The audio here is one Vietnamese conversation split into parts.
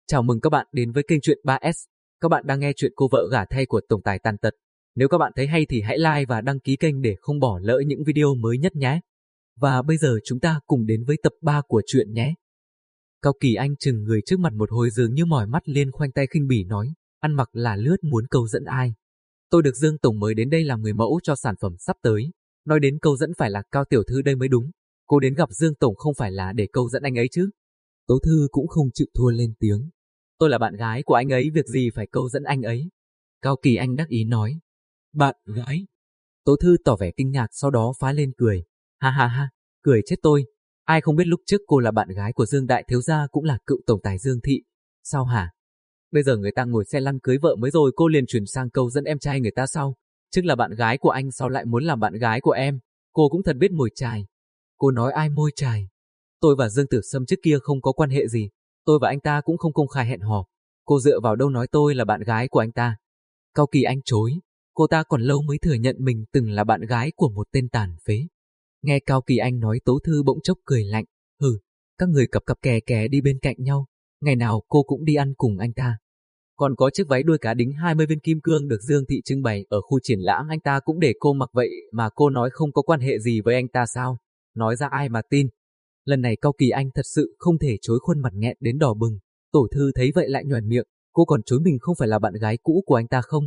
Chào mừng các bạn đến với kênh Truyện 3S. Các bạn đang nghe chuyện Cô vợ gả thay của tổng tài tàn tật. Nếu các bạn thấy hay thì hãy like và đăng ký kênh để không bỏ lỡ những video mới nhất nhé. Và bây giờ chúng ta cùng đến với tập 3 của truyện nhé. Cao Kỳ Anh chừng người trước mặt một hồi dường như mỏi mắt liền khoanh tay khinh bỉ nói, ăn mặc là lướt muốn câu dẫn ai. Tôi được Dương Tổng mời đến đây làm người mẫu cho sản phẩm sắp tới. Nói đến câu dẫn phải là Cao Tiểu Thư đây mới đúng. Cô đến gặp Dương Tổng không phải là để câu dẫn anh ấy chứ. Tố Thư cũng không chịu thua lên tiếng. Tôi là bạn gái của anh ấy, việc gì phải câu dẫn anh ấy. Cao Kỳ Anh đắc ý nói. Bạn gái? Tố Thư tỏ vẻ kinh ngạc sau đó phá lên cười. Ha ha ha, cười chết tôi. Ai không biết lúc trước cô là bạn gái của Dương Đại Thiếu Gia cũng là cựu tổng tài Dương Thị. Sao hả? Bây giờ người ta ngồi xe lăn cưới vợ mới rồi cô liền chuyển sang câu dẫn em trai người ta sao? Chứ là bạn gái của anh sao lại muốn làm bạn gái của em? Cô cũng thật biết mồi chài. Cô nói ai môi chài? Tôi và Dương Tử Sâm trước kia không có quan hệ gì. Tôi và anh ta cũng không công khai hẹn hò. Cô dựa vào đâu nói tôi là bạn gái của anh ta? Cao Kỳ Anh chối. Cô ta còn lâu mới thừa nhận mình từng là bạn gái của một tên tàn phế. Nghe Cao Kỳ Anh nói, Tố Thư bỗng chốc cười lạnh. Hừ, các người cặp cặp kè kè đi bên cạnh nhau. Ngày nào cô cũng đi ăn cùng anh ta. Còn có chiếc váy đuôi cá đính 20 viên kim cương được Dương Thị trưng bày ở khu triển lãm anh ta cũng để cô mặc vậy mà cô nói không có quan hệ gì với anh ta sao? Nói ra ai mà tin? Lần này Cao Kỳ Anh thật sự không thể chối, khuôn mặt nghẹn đến đỏ bừng. Tổ Thư thấy vậy lại nhoẻn miệng, cô còn chối mình không phải là bạn gái cũ của anh ta không?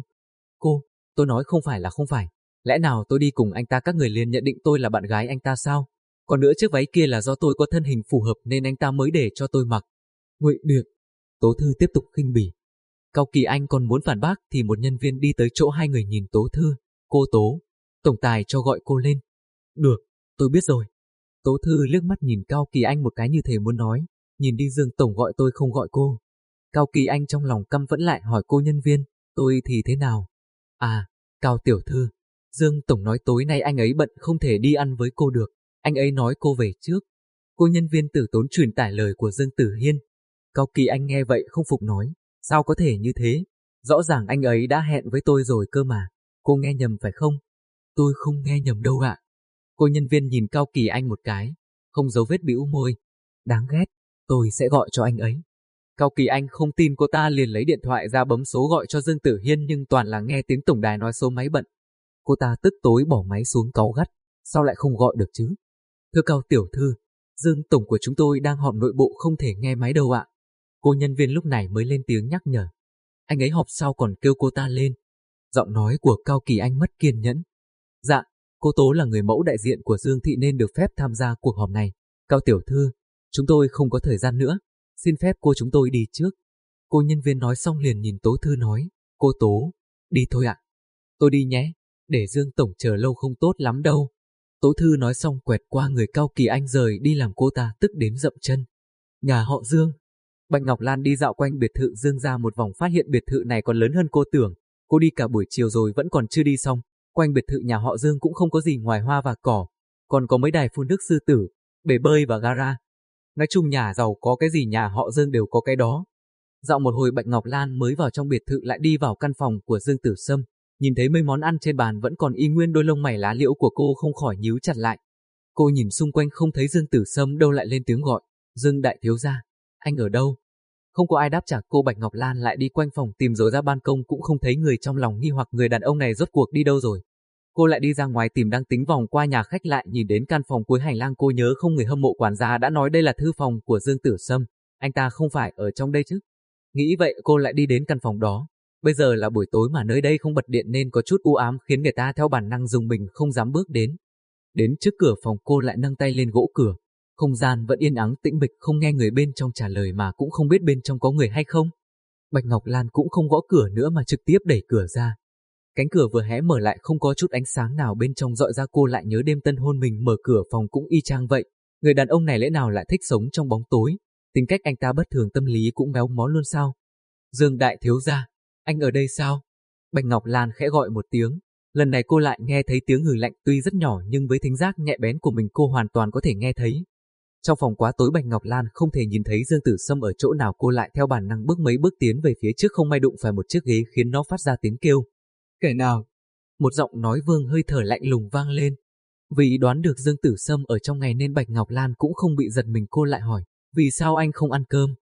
Tôi nói không phải là không phải. Lẽ nào tôi đi cùng anh ta các người liền nhận định tôi là bạn gái anh ta sao? Còn nữa chiếc váy kia là do tôi có thân hình phù hợp nên anh ta mới để cho tôi mặc. Ngụy Biện. Tố Thư tiếp tục khinh bỉ. Cao Kỳ Anh còn muốn phản bác thì một nhân viên đi tới chỗ hai người nhìn Tố Thư. Cô Tố, tổng tài cho gọi cô lên. Được, tôi biết rồi. Tố Thư liếc mắt nhìn Cao Kỳ Anh một cái như thể muốn nói, nhìn đi Dương Tổng gọi tôi không gọi cô. Cao Kỳ Anh trong lòng căm phẫn lại hỏi cô nhân viên, tôi thì thế nào? À, Cao Tiểu Thư, Dương Tổng nói tối nay anh ấy bận không thể đi ăn với cô được, anh ấy nói cô về trước. Cô nhân viên tử tốn truyền tải lời của Dương Tử Hiên. Cao Kỳ Anh nghe vậy không phục nói, sao có thể như thế? Rõ ràng anh ấy đã hẹn với tôi rồi cơ mà, cô nghe nhầm phải không? Tôi không nghe nhầm đâu ạ. Cô nhân viên nhìn Cao Kỳ Anh một cái, không giấu vết bĩu môi. Đáng ghét, tôi sẽ gọi cho anh ấy. Cao Kỳ Anh không tin, cô ta liền lấy điện thoại ra bấm số gọi cho Dương Tử Hiên nhưng toàn là nghe tiếng tổng đài nói số máy bận. Cô ta tức tối bỏ máy xuống cáu gắt, sao lại không gọi được chứ? Thưa Cao Tiểu Thư, Dương Tổng của chúng tôi đang họp nội bộ không thể nghe máy đâu ạ. Cô nhân viên lúc này mới lên tiếng nhắc nhở. Anh ấy họp sau còn kêu cô ta lên. Giọng nói của Cao Kỳ Anh mất kiên nhẫn. Dạ, cô Tố là người mẫu đại diện của Dương Thị nên được phép tham gia cuộc họp này. Cao Tiểu Thư, chúng tôi không có thời gian nữa, xin phép cô chúng tôi đi trước. Cô nhân viên nói xong liền nhìn Tố Thư nói, cô Tố, đi thôi ạ. Tôi đi nhé, để Dương Tổng chờ lâu không tốt lắm đâu. Tố Thư nói xong quẹt qua người Cao Kỳ Anh rời đi làm cô ta tức đến dậm chân. Nhà họ Dương. Bạch Ngọc Lan đi dạo quanh biệt thự Dương ra một vòng phát hiện biệt thự này còn lớn hơn cô tưởng. Cô đi cả buổi chiều rồi vẫn còn chưa đi xong. Quanh biệt thự nhà họ Dương cũng không có gì ngoài hoa và cỏ, còn có mấy đài phun nước sư tử, bể bơi và gara. Nói chung nhà giàu có cái gì nhà họ Dương đều có cái đó. Dạo một hồi Bạch Ngọc Lan mới vào trong biệt thự lại đi vào căn phòng của Dương Tử Sâm, nhìn thấy mấy món ăn trên bàn vẫn còn y nguyên, đôi lông mày lá liễu của cô không khỏi nhíu chặt lại. Cô nhìn xung quanh không thấy Dương Tử Sâm đâu lại lên tiếng gọi, Dương Đại Thiếu Gia, anh ở đâu? Không có ai đáp trả cô. Bạch Ngọc Lan lại đi quanh phòng tìm rồi ra ban công cũng không thấy người, trong lòng nghi hoặc người đàn ông này rốt cuộc đi đâu rồi. Cô lại đi ra ngoài tìm, đang tính vòng qua nhà khách lại nhìn đến căn phòng cuối hành lang. Cô nhớ không, người hâm mộ quản gia đã nói đây là thư phòng của Dương Tử Sâm, anh ta không phải ở trong đây chứ. Nghĩ vậy cô lại đi đến căn phòng đó. Bây giờ là buổi tối mà nơi đây không bật điện nên có chút u ám khiến người ta theo bản năng dùng mình không dám bước đến. Đến trước cửa phòng cô lại nâng tay lên gỗ cửa. Không gian vẫn yên ắng tĩnh mịch, không nghe người bên trong trả lời mà cũng không biết bên trong có người hay không. Bạch Ngọc Lan cũng không gõ cửa nữa mà trực tiếp đẩy cửa ra. Cánh cửa vừa hé mở lại không có chút ánh sáng nào bên trong dọi ra. Cô lại nhớ đêm tân hôn mình mở cửa phòng cũng y chang vậy. Người đàn ông này lẽ nào lại thích sống trong bóng tối? Tính cách anh ta bất thường, tâm lý cũng méo mó luôn sao? Dương Đại Thiếu Gia, anh ở đây sao? Bạch Ngọc Lan khẽ gọi một tiếng. Lần này cô lại nghe thấy tiếng hừ lạnh, tuy rất nhỏ nhưng với thính giác nhạy bén của mình cô hoàn toàn có thể nghe thấy. Trong phòng quá tối, Bạch Ngọc Lan không thể nhìn thấy Dương Tử Sâm ở chỗ nào. Cô lại theo bản năng bước mấy bước tiến về phía trước, không may đụng phải một chiếc ghế khiến nó phát ra tiếng kêu. Kẻ nào? Một giọng nói vương hơi thở lạnh lùng vang lên. Vì đoán được Dương Tử Sâm ở trong ngày nên Bạch Ngọc Lan cũng không bị giật mình. Cô lại hỏi, vì sao anh không ăn cơm?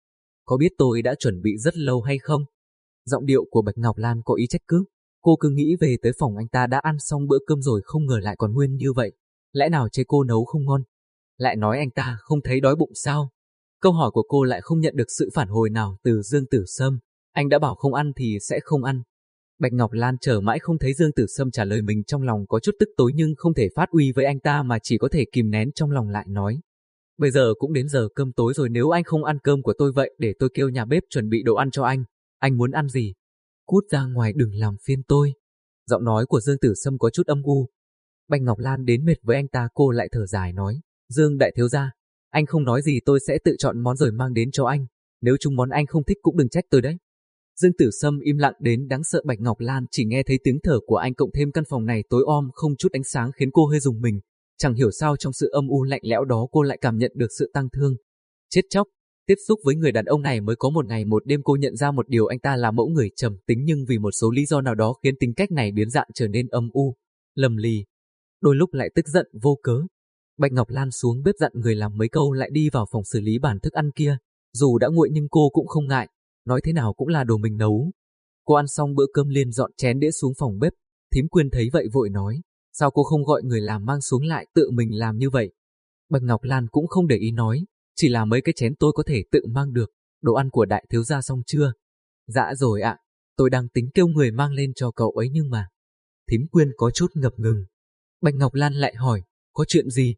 có biết tôi đã chuẩn bị rất lâu hay không? Giọng điệu của Bạch Ngọc Lan có ý trách cứ. Cô cứ nghĩ về tới phòng anh ta đã ăn xong bữa cơm rồi không ngờ lại còn nguyên như vậy. Lẽ nào chế cô nấu không ngon? Lại nói anh ta không thấy đói bụng sao? Câu hỏi của cô lại không nhận được sự phản hồi nào từ Dương Tử Sâm. Anh đã bảo không ăn thì sẽ không ăn. Bạch Ngọc Lan chờ mãi không thấy Dương Tử Sâm trả lời mình, trong lòng có chút tức tối nhưng không thể phát uy với anh ta mà chỉ có thể kìm nén trong lòng lại nói. Bây giờ cũng đến giờ cơm tối rồi, nếu anh không ăn cơm của tôi vậy để tôi kêu nhà bếp chuẩn bị đồ ăn cho anh. Anh muốn ăn gì? Cút ra ngoài đừng làm phiền tôi. Giọng nói của Dương Tử Sâm có chút âm u. Bạch Ngọc Lan đến mệt với anh ta, cô lại thở dài nói. Dương đại thiếu gia, anh không nói gì tôi sẽ tự chọn món rồi mang đến cho anh. Nếu chúng món anh không thích cũng đừng trách tôi đấy. Dương Tử Sâm im lặng đến đáng sợ. Bạch Ngọc Lan chỉ nghe thấy tiếng thở của anh, cộng thêm căn phòng này tối om không chút ánh sáng khiến cô hơi rùng mình. Chẳng hiểu sao trong sự âm u lạnh lẽo đó cô lại cảm nhận được sự tang thương. Chết chóc, tiếp xúc với người đàn ông này mới có một ngày một đêm cô nhận ra một điều, anh ta là mẫu người trầm tính nhưng vì một số lý do nào đó khiến tính cách này biến dạng trở nên âm u, lầm lì. Đôi lúc lại tức giận vô cớ. Bạch Ngọc Lan xuống bếp dặn người làm mấy câu lại đi vào phòng xử lý bàn thức ăn kia. Dù đã nguội nhưng cô cũng không ngại, nói thế nào cũng là đồ mình nấu. Cô ăn xong bữa cơm liền dọn chén đĩa xuống phòng bếp. Thím Quyên thấy vậy vội nói, sao cô không gọi người làm mang xuống lại tự mình làm như vậy? Bạch Ngọc Lan cũng không để ý nói, chỉ là mấy cái chén tôi có thể tự mang được, đồ ăn của đại thiếu gia xong chưa? Dạ rồi ạ, tôi đang tính kêu người mang lên cho cậu ấy nhưng mà... Thím Quyên có chút ngập ngừng. Bạch Ngọc Lan lại hỏi, có chuyện gì?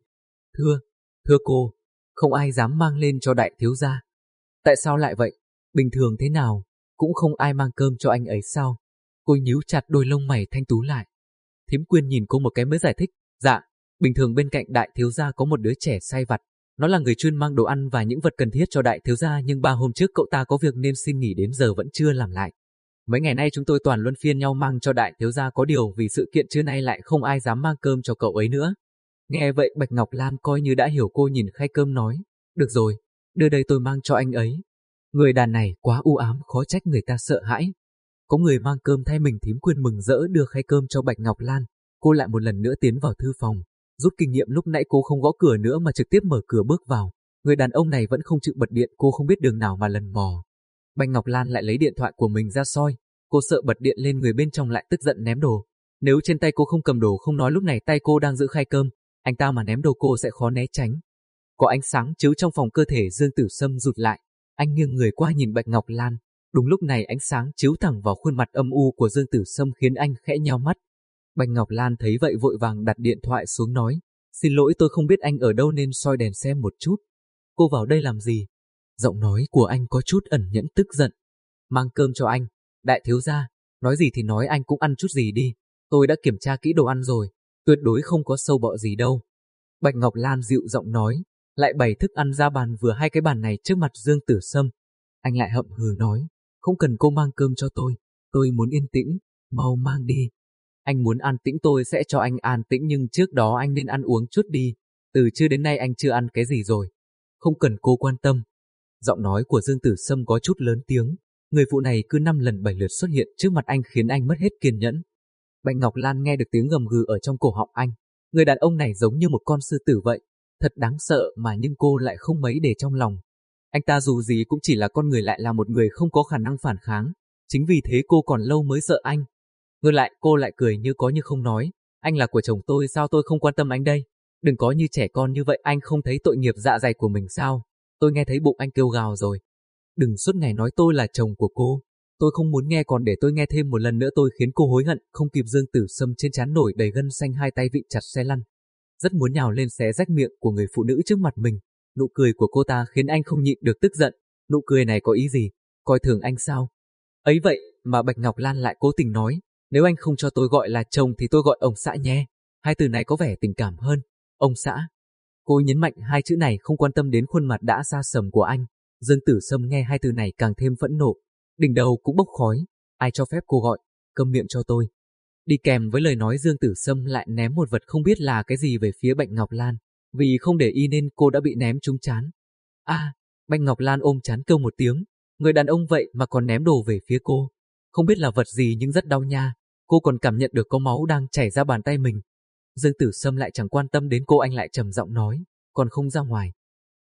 Thưa cô, không ai dám mang lên cho đại thiếu gia. Tại sao lại vậy? Bình thường thế nào, cũng không ai mang cơm cho anh ấy sao? Cô nhíu chặt đôi lông mày thanh tú lại. Thím Quyên nhìn cô một cái mới giải thích, dạ, bình thường bên cạnh đại thiếu gia có một đứa trẻ sai vặt. Nó là người chuyên mang đồ ăn và những vật cần thiết cho đại thiếu gia, nhưng 3 hôm trước cậu ta có việc nên xin nghỉ đến giờ vẫn chưa làm lại. Mấy ngày nay chúng tôi toàn luân phiên nhau mang cho đại thiếu gia, có điều vì sự kiện trưa nay lại không ai dám mang cơm cho cậu ấy nữa. Nghe vậy Bạch Ngọc Lan coi như đã hiểu, cô nhìn khay cơm nói, được rồi, đưa đây tôi mang cho anh ấy. Người đàn này quá u ám, khó trách người ta sợ hãi. Có người mang cơm thay mình. Thím Quyên mừng rỡ đưa khay cơm cho Bạch Ngọc Lan. Cô lại một lần nữa tiến vào thư phòng. Rút kinh nghiệm lúc nãy cô không gõ cửa nữa mà trực tiếp mở cửa bước vào. Người đàn ông này vẫn không chịu bật điện, cô không biết đường nào mà lần mò. Bạch Ngọc Lan lại lấy điện thoại của mình ra soi. Cô sợ bật điện lên người bên trong lại tức giận ném đồ. Nếu trên tay cô không cầm đồ, không nói lúc này tay cô đang giữ khay cơm, anh ta mà ném đồ cô sẽ khó né tránh. Có ánh sáng chiếu trong phòng, cơ thể Dương Tử Sâm rụt lại. Anh nghiêng người qua nhìn Bạch Ngọc Lan. Đúng lúc này ánh sáng chiếu thẳng vào khuôn mặt âm u của Dương Tử Sâm khiến anh khẽ nheo mắt. Bạch Ngọc Lan thấy vậy vội vàng đặt điện thoại xuống nói, xin lỗi, tôi không biết anh ở đâu nên soi đèn xem một chút. Cô vào đây làm gì? Giọng nói của anh có chút ẩn nhẫn tức giận. Mang cơm cho anh. Đại thiếu gia, nói gì thì nói, anh cũng ăn chút gì đi. Tôi đã kiểm tra kỹ đồ ăn rồi, tuyệt đối không có sâu bọ gì đâu. Bạch Ngọc Lan dịu giọng nói, lại bày thức ăn ra bàn, vừa hai cái bàn này trước mặt Dương Tử Sâm. Anh lại hậm hừ nói, không cần cô mang cơm cho tôi muốn yên tĩnh, mau mang đi. Anh muốn an tĩnh tôi sẽ cho anh an tĩnh, nhưng trước đó anh nên ăn uống chút đi. Từ trưa đến nay anh chưa ăn cái gì rồi. Không cần cô quan tâm. Giọng nói của Dương Tử Sâm có chút lớn tiếng. Người phụ này cứ 5 lần 7 lượt xuất hiện trước mặt anh khiến anh mất hết kiên nhẫn. Bạch Ngọc Lan nghe được tiếng gầm gừ ở trong cổ họng anh. Người đàn ông này giống như một con sư tử vậy. Thật đáng sợ mà nhưng cô lại không mấy để trong lòng. Anh ta dù gì cũng chỉ là con người, lại là một người không có khả năng phản kháng. Chính vì thế cô còn lâu mới sợ anh. Ngược lại cô lại cười như có như không nói, anh là của chồng tôi, sao tôi không quan tâm anh đây? Đừng có như trẻ con như vậy, anh không thấy tội nghiệp dạ dày của mình sao? Tôi nghe thấy bụng anh kêu gào rồi. Đừng suốt ngày nói tôi là chồng của cô. Tôi không muốn nghe, còn để tôi nghe thêm một lần nữa tôi khiến cô hối hận. Không kịp, Dương Tử Sâm trên trán nổi đầy gân xanh, hai tay vịn chặt xe lăn. Rất muốn nhào lên xé rách miệng của người phụ nữ trước mặt mình. Nụ cười của cô ta khiến anh không nhịn được tức giận. Nụ cười này có ý gì? Coi thường anh sao? Ấy vậy mà Bạch Ngọc Lan lại cố tình nói, nếu anh không cho tôi gọi là chồng thì tôi gọi ông xã nhé. Hai từ này có vẻ tình cảm hơn. Ông xã. Cô nhấn mạnh hai chữ này, không quan tâm đến khuôn mặt đã xa sầm của anh. Dương Tử Sâm nghe hai từ này càng thêm phẫn nộ. Đỉnh đầu cũng bốc khói. Ai cho phép cô gọi? Câm miệng cho tôi. Đi kèm với lời nói, Dương Tử Sâm lại ném một vật không biết là cái gì về phía Bạch Ngọc Lan. Vì không để ý nên cô đã bị ném trúng trán. Bạch Ngọc Lan ôm trán kêu một tiếng. Người đàn ông vậy mà còn ném đồ về phía cô. Không biết là vật gì nhưng rất đau nha. Cô còn cảm nhận được có máu đang chảy ra bàn tay mình. Dương Tử Sâm lại chẳng quan tâm đến cô, anh lại trầm giọng nói, còn không ra ngoài.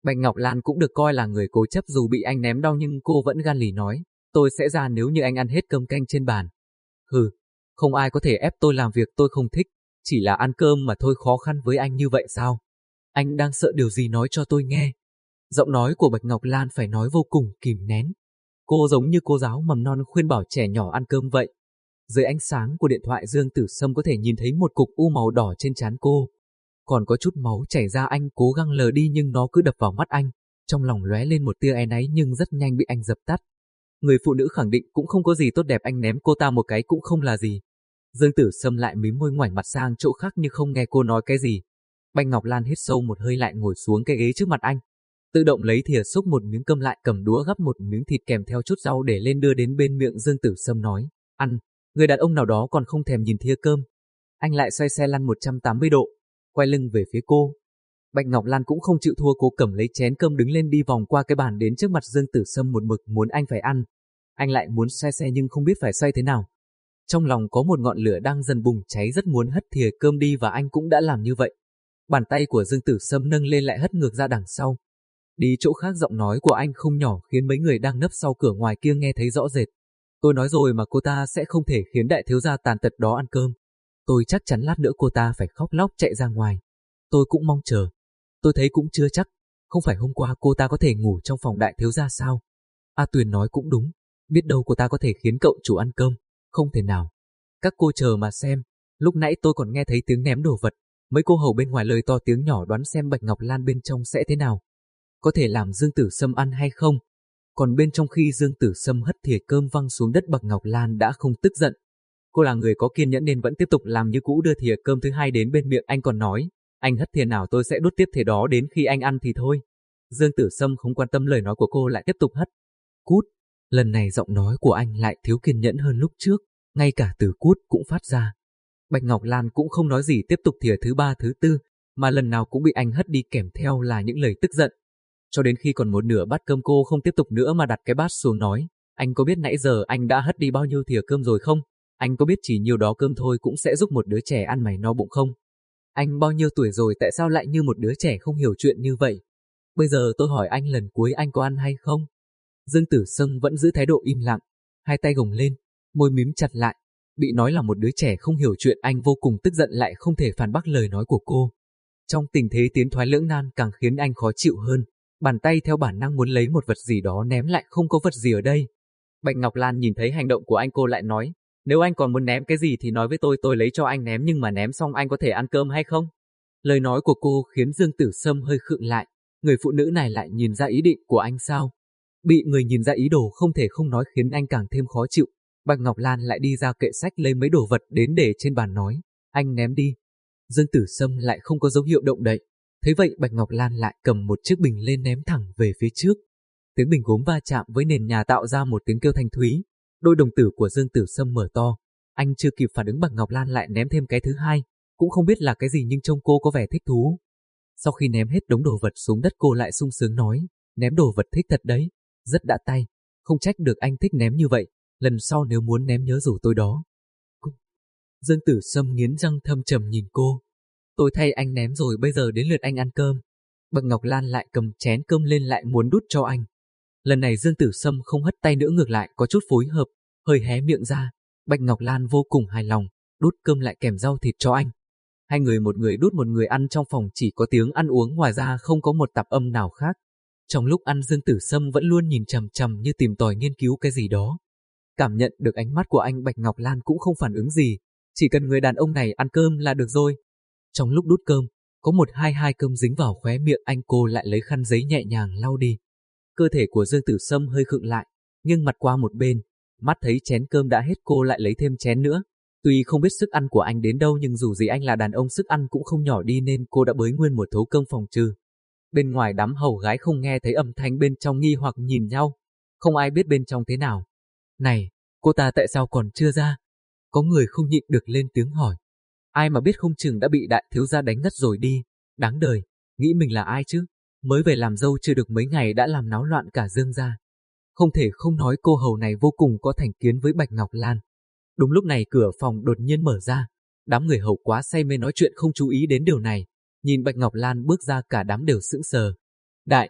Bạch Ngọc Lan cũng được coi là người cố chấp, dù bị anh ném đau nhưng cô vẫn gan lì nói, tôi sẽ ra nếu như anh ăn hết cơm canh trên bàn. Hừ, không ai có thể ép tôi làm việc tôi không thích, chỉ là ăn cơm mà thôi, khó khăn với anh như vậy sao? Anh đang sợ điều gì nói cho tôi nghe. Giọng nói của Bạch Ngọc Lan phải nói vô cùng kìm nén. Cô giống như cô giáo mầm non khuyên bảo trẻ nhỏ ăn cơm vậy. Dưới ánh sáng của điện thoại, Dương Tử Sâm có thể nhìn thấy một cục u màu đỏ trên trán cô. Còn có chút máu chảy ra, anh cố gắng lờ đi nhưng nó cứ đập vào mắt anh. Trong lòng lóe lên một tia áy náy nhưng rất nhanh bị anh dập tắt. Người phụ nữ khẳng định cũng không có gì tốt đẹp, anh ném cô ta một cái cũng không là gì. Dương Tử Sâm lại mím môi ngoảnh mặt sang chỗ khác như không nghe cô nói cái gì. Bạch Ngọc Lan hít sâu một hơi lại ngồi xuống cái ghế trước mặt anh. Tự động lấy thìa xúc một miếng cơm, lại cầm đũa gắp một miếng thịt kèm theo chút rau để lên đưa đến bên miệng Dương Tử Sâm nói, ăn. Người đàn ông nào đó còn không thèm nhìn thìa cơm. Anh lại xoay xe lăn 180 độ, quay lưng về phía cô. Bạch Ngọc Lan cũng không chịu thua, cô cầm lấy chén cơm đứng lên đi vòng qua cái bàn đến trước mặt Dương Tử Sâm, một mực muốn anh phải ăn. Anh lại muốn xoay xe nhưng không biết phải xoay thế nào. Trong lòng có một ngọn lửa đang dần bùng cháy, rất muốn hất thìa cơm đi và anh cũng đã làm như vậy. Bàn tay của Dương Tử Sâm nâng lên lại hất ngược ra đằng sau. Đi chỗ khác, giọng nói của anh không nhỏ khiến mấy người đang nấp sau cửa ngoài kia nghe thấy rõ rệt. Tôi nói rồi mà, cô ta sẽ không thể khiến đại thiếu gia tàn tật đó ăn cơm. Tôi chắc chắn lát nữa cô ta phải khóc lóc chạy ra ngoài. Tôi cũng mong chờ. Tôi thấy cũng chưa chắc. Không phải hôm qua cô ta có thể ngủ trong phòng đại thiếu gia sao? A Tuyền nói cũng đúng. Biết đâu cô ta có thể khiến cậu chủ ăn cơm. Không thể nào. Các cô chờ mà xem. Lúc nãy tôi còn nghe thấy tiếng ném đồ vật. Mấy cô hầu bên ngoài lời to tiếng nhỏ đoán xem Bạch Ngọc Lan bên trong sẽ thế nào. Có thể làm Dương Tử Sâm ăn hay không? Còn bên trong khi Dương Tử Sâm hất thìa cơm văng xuống đất, Bạch Ngọc Lan đã không tức giận. Cô là người có kiên nhẫn nên vẫn tiếp tục làm như cũ, đưa thìa cơm thứ hai đến bên miệng anh còn nói, anh hất thìa nào tôi sẽ đút tiếp thìa đó đến khi anh ăn thì thôi. Dương Tử Sâm không quan tâm lời nói của cô, lại tiếp tục hất. Cút. Lần này giọng nói của anh lại thiếu kiên nhẫn hơn lúc trước, ngay cả từ cút cũng phát ra. Bạch Ngọc Lan cũng không nói gì, tiếp tục thìa thứ ba thứ tư, mà lần nào cũng bị anh hất đi kèm theo là những lời tức giận. Cho đến khi còn một nửa bát cơm, cô không tiếp tục nữa mà đặt cái bát xuống nói, anh có biết nãy giờ anh đã hất đi bao nhiêu thìa cơm rồi không? Anh có biết chỉ nhiều đó cơm thôi cũng sẽ giúp một đứa trẻ ăn mày no bụng không? Anh bao nhiêu tuổi rồi tại sao lại như một đứa trẻ không hiểu chuyện như vậy? Bây giờ tôi hỏi anh lần cuối, anh có ăn hay không? Dương Tử Sâm vẫn giữ thái độ im lặng, hai tay gồng lên, môi mím chặt lại. Bị nói là một đứa trẻ không hiểu chuyện, anh vô cùng tức giận lại không thể phản bác lời nói của cô. Trong tình thế tiến thoái lưỡng nan càng khiến anh khó chịu hơn. Bàn tay theo bản năng muốn lấy một vật gì đó ném, lại không có vật gì ở đây. Bạch Ngọc Lan nhìn thấy hành động của anh, cô lại nói, nếu anh còn muốn ném cái gì thì nói với tôi lấy cho anh ném, nhưng mà ném xong anh có thể ăn cơm hay không? Lời nói của cô khiến Dương Tử Sâm hơi khựng lại, người phụ nữ này lại nhìn ra ý định của anh sao? Bị người nhìn ra ý đồ không thể không nói khiến anh càng thêm khó chịu. Bạch Ngọc Lan lại đi ra kệ sách lấy mấy đồ vật đến để trên bàn nói, anh ném đi. Dương Tử Sâm lại không có dấu hiệu động đậy. Thấy vậy Bạch Ngọc Lan lại cầm một chiếc bình lên ném thẳng về phía trước. Tiếng bình gốm va chạm với nền nhà tạo ra một tiếng kêu thanh thúy. Đôi đồng tử của Dương Tử Sâm mở to. Anh chưa kịp phản ứng, Bạch Ngọc Lan lại ném thêm cái thứ hai. Cũng không biết là cái gì nhưng trông cô có vẻ thích thú. Sau khi ném hết đống đồ vật xuống đất, cô lại sung sướng nói, ném đồ vật thích thật đấy, rất đã tay. Không trách được anh thích ném như vậy. Lần sau nếu muốn ném nhớ rủ tôi đó. Dương Tử Sâm nghiến răng thâm trầm nhìn cô. Tôi thay anh ném rồi, bây giờ đến lượt anh ăn cơm. Bạch Ngọc Lan lại cầm chén cơm lên lại muốn đút cho anh. Lần này Dương Tử Sâm không hất tay nữa, ngược lại có chút phối hợp, hơi hé miệng ra. Bạch Ngọc Lan vô cùng hài lòng, đút cơm lại kèm rau thịt cho anh. Hai người, một người đút một người ăn, trong phòng chỉ có tiếng ăn uống, ngoài ra không có một tạp âm nào khác. Trong lúc ăn, Dương Tử Sâm vẫn luôn nhìn chằm chằm như tìm tòi nghiên cứu cái gì đó. Cảm nhận được ánh mắt của anh, Bạch Ngọc Lan cũng không phản ứng gì, chỉ cần người đàn ông này ăn cơm là được rồi. Trong lúc đút cơm, có một hai cơm dính vào khóe miệng anh, cô lại lấy khăn giấy nhẹ nhàng lau đi. Cơ thể của Dương Tử Sâm hơi khựng lại, nghiêng mặt qua một bên, mắt thấy chén cơm đã hết, cô lại lấy thêm chén nữa. Tuy không biết sức ăn của anh đến đâu nhưng dù gì anh là đàn ông, sức ăn cũng không nhỏ đi nên cô đã bới nguyên một thố cơm phòng trừ. Bên ngoài đám hầu gái không nghe thấy âm thanh bên trong, nghi hoặc nhìn nhau, không ai biết bên trong thế nào. Này, cô ta tại sao còn chưa ra? Có người không nhịn được lên tiếng hỏi. Ai mà biết, không chừng đã bị đại thiếu gia đánh ngất rồi đi. Đáng đời, nghĩ mình là ai chứ? Mới về làm dâu chưa được mấy ngày đã làm náo loạn cả Dương gia. Không thể không nói cô hầu này vô cùng có thành kiến với Bạch Ngọc Lan. Đúng lúc này cửa phòng đột nhiên mở ra. Đám người hầu quá say mê nói chuyện không chú ý đến điều này. Nhìn Bạch Ngọc Lan bước ra, cả đám đều sững sờ. Đại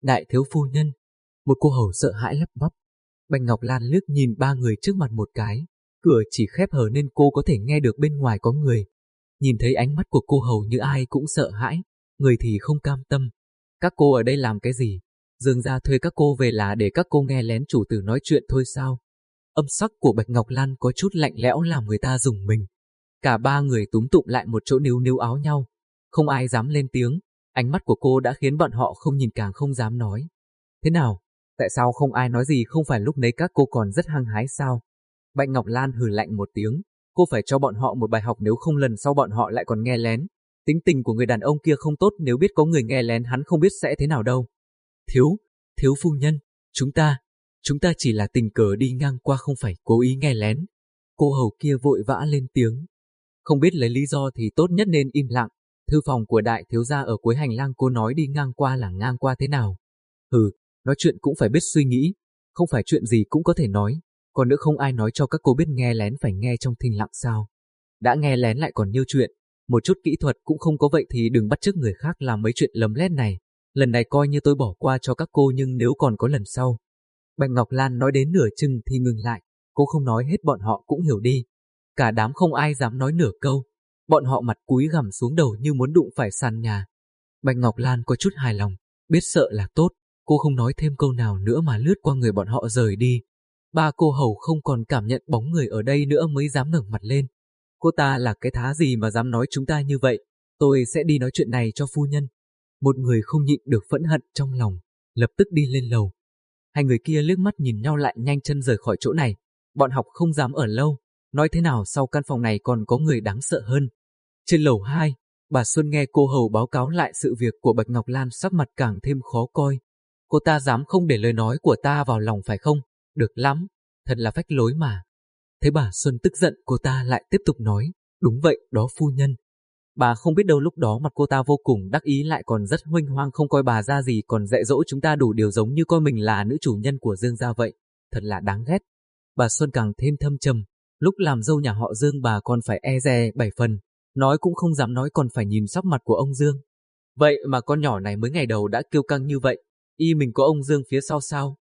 Đại thiếu phu nhân. Một cô hầu sợ hãi lắp bắp. Bạch Ngọc Lan liếc nhìn ba người trước mặt một cái. Cửa chỉ khép hờ nên cô có thể nghe được bên ngoài có người. Nhìn thấy ánh mắt của cô hầu như ai cũng sợ hãi, người thì không cam tâm. Các cô ở đây làm cái gì? Dương gia thuê các cô về là để các cô nghe lén chủ tử nói chuyện thôi sao? Âm sắc của Bạch Ngọc Lan có chút lạnh lẽo làm người ta rùng mình. Cả ba người túm tụm lại một chỗ níu níu áo nhau. Không ai dám lên tiếng, ánh mắt của cô đã khiến bọn họ không nhìn càng không dám nói. Thế nào? Tại sao không ai nói gì, không phải lúc nấy các cô còn rất hăng hái sao? Bạch Ngọc Lan hừ lạnh một tiếng, cô phải cho bọn họ một bài học nếu không lần sau bọn họ lại còn nghe lén. Tính tình của người đàn ông kia không tốt, nếu biết có người nghe lén hắn không biết sẽ thế nào đâu. Thiếu phu nhân, chúng ta chỉ là tình cờ đi ngang qua không phải cố ý nghe lén. Cô hầu kia vội vã lên tiếng. Không biết lấy lý do thì tốt nhất nên im lặng. Thư phòng của đại thiếu gia ở cuối hành lang, cô nói đi ngang qua là ngang qua thế nào? Nói chuyện cũng phải biết suy nghĩ, không phải chuyện gì cũng có thể nói. Còn nữa không ai nói cho các cô biết nghe lén phải nghe trong thinh lặng sao? Đã nghe lén lại còn nhiêu chuyện, một chút kỹ thuật cũng không có, vậy thì đừng bắt chước người khác làm mấy chuyện lấm lét này. Lần này coi như tôi bỏ qua cho các cô, nhưng nếu còn có lần sau. Bạch Ngọc Lan nói đến nửa chừng thì ngừng lại, cô không nói hết bọn họ cũng hiểu đi. Cả đám không ai dám nói nửa câu, bọn họ mặt cúi gằm xuống đầu như muốn đụng phải sàn nhà. Bạch Ngọc Lan có chút hài lòng, biết sợ là tốt, cô không nói thêm câu nào nữa mà lướt qua người bọn họ rời đi. Ba cô hầu không còn cảm nhận bóng người ở đây nữa mới dám ngẩng mặt lên. Cô ta là cái thá gì mà dám nói chúng ta như vậy? Tôi sẽ đi nói chuyện này cho phu nhân. Một người không nhịn được phẫn hận trong lòng, lập tức đi lên lầu. Hai người kia liếc mắt nhìn nhau lại nhanh chân rời khỏi chỗ này. Bọn học không dám ở lâu, nói thế nào sau căn phòng này còn có người đáng sợ hơn. Trên lầu 2, bà Xuân nghe cô hầu báo cáo lại sự việc của Bạch Ngọc Lan, sắc mặt càng thêm khó coi. Cô ta dám không để lời nói của ta vào lòng phải không? Được lắm, thật là phách lối mà. Thấy bà Xuân tức giận, cô ta lại tiếp tục nói, đúng vậy đó phu nhân. Bà không biết đâu, lúc đó mặt cô ta vô cùng đắc ý, lại còn rất huênh hoang, không coi bà ra gì, còn dạy dỗ chúng ta đủ điều, giống như coi mình là nữ chủ nhân của Dương gia vậy. Thật là đáng ghét. Bà Xuân càng thêm thâm trầm, lúc làm dâu nhà họ Dương bà còn phải e dè 7 phần, nói cũng không dám nói, còn phải nhìn sắc mặt của ông Dương. Vậy mà con nhỏ này mới ngày đầu đã kiêu căng như vậy, y mình có ông Dương phía sau sao?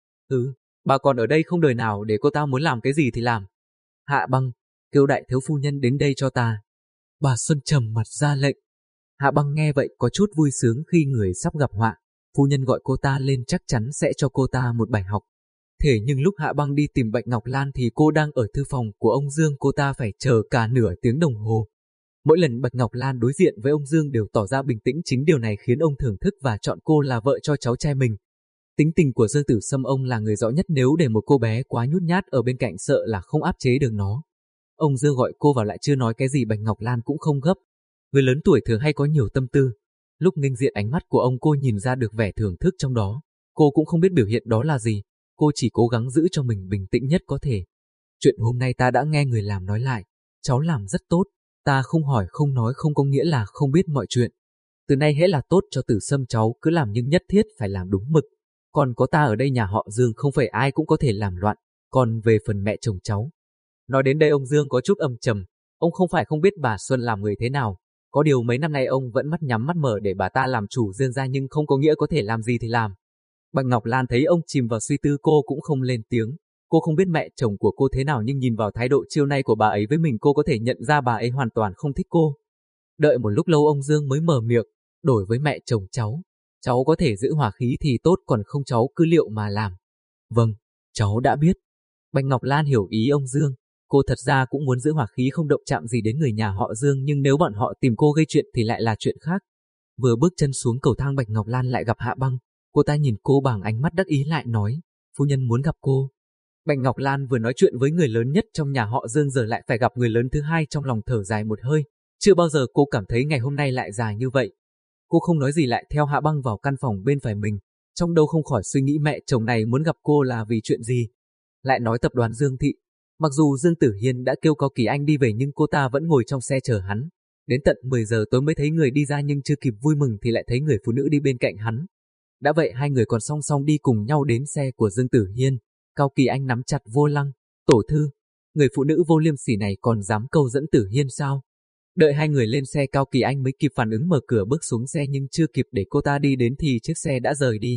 Bà còn ở đây không đời nào để cô ta muốn làm cái gì thì làm. Hạ Băng, kêu đại thiếu phu nhân đến đây cho ta. Bà Xuân trầm mặt ra lệnh. Hạ Băng nghe vậy có chút vui sướng khi người sắp gặp họa. Phu nhân gọi cô ta lên chắc chắn sẽ cho cô ta một bài học. Thế nhưng lúc Hạ Băng đi tìm Bạch Ngọc Lan thì cô đang ở thư phòng của ông Dương, cô ta phải chờ cả nửa tiếng đồng hồ. Mỗi lần Bạch Ngọc Lan đối diện với ông Dương đều tỏ ra bình tĩnh, chính điều này khiến ông thưởng thức và chọn cô là vợ cho cháu trai mình. Tính tình của Dương Tử Sâm ông là người rõ nhất, nếu để một cô bé quá nhút nhát ở bên cạnh sợ là không áp chế được nó. Ông Dương gọi cô vào lại chưa nói cái gì, Bạch Ngọc Lan cũng không gấp. Người lớn tuổi thường hay có nhiều tâm tư. Lúc nghênh diện ánh mắt của ông, cô nhìn ra được vẻ thưởng thức trong đó. Cô cũng không biết biểu hiện đó là gì, cô chỉ cố gắng giữ cho mình bình tĩnh nhất có thể. Chuyện hôm nay ta đã nghe người làm nói lại, cháu làm rất tốt, ta không hỏi không nói không có nghĩa là không biết mọi chuyện. Từ nay hễ là tốt cho Tử Sâm cháu cứ làm, nhưng nhất thiết phải làm đúng mực. Còn có ta ở đây, nhà họ Dương không phải ai cũng có thể làm loạn. Còn về phần mẹ chồng cháu. Nói đến đây ông Dương có chút âm trầm. Ông không phải không biết bà Xuân làm người thế nào. Có điều mấy năm nay ông vẫn mắt nhắm mắt mở để bà ta làm chủ Dương gia, nhưng không có nghĩa có thể làm gì thì làm. Bạch Ngọc Lan thấy ông chìm vào suy tư, cô cũng không lên tiếng. Cô không biết mẹ chồng của cô thế nào, nhưng nhìn vào thái độ chiều nay của bà ấy với mình, cô có thể nhận ra bà ấy hoàn toàn không thích cô. Đợi một lúc lâu ông Dương mới mở miệng, đổi với mẹ chồng cháu có thể giữ hòa khí thì tốt, còn không cháu cứ liệu mà làm. Vâng, cháu đã biết. Bạch Ngọc Lan hiểu ý ông Dương. Cô thật ra cũng muốn giữ hòa khí, không động chạm gì đến người nhà họ Dương, nhưng nếu bọn họ tìm cô gây chuyện thì lại là chuyện khác. Vừa bước chân xuống cầu thang, Bạch Ngọc Lan lại gặp Hạ Băng. Cô ta nhìn cô bằng ánh mắt đắc ý lại nói, phu nhân muốn gặp cô. Bạch Ngọc Lan vừa nói chuyện với người lớn nhất trong nhà họ Dương, giờ lại phải gặp người lớn thứ hai, trong lòng thở dài một hơi. Chưa bao giờ cô cảm thấy ngày hôm nay lại dài như vậy. Cô không nói gì lại theo Hạ Băng vào căn phòng bên phải mình, trong đầu không khỏi suy nghĩ mẹ chồng này muốn gặp cô là vì chuyện gì. Lại nói tập đoàn Dương Thị, mặc dù Dương Tử Hiên đã kêu Cao Kỳ Anh đi về nhưng cô ta vẫn ngồi trong xe chờ hắn. Đến tận 10 giờ tối mới thấy người đi ra, nhưng chưa kịp vui mừng thì lại thấy người phụ nữ đi bên cạnh hắn. Đã vậy hai người còn song song đi cùng nhau đến xe của Dương Tử Hiên. Cao Kỳ Anh nắm chặt vô lăng. Tổ thư, người phụ nữ vô liêm sỉ này còn dám câu dẫn Tử Hiên sao? Đợi hai người lên xe, Cao Kỳ Anh mới kịp phản ứng mở cửa bước xuống xe, nhưng chưa kịp để cô ta đi đến thì chiếc xe đã rời đi.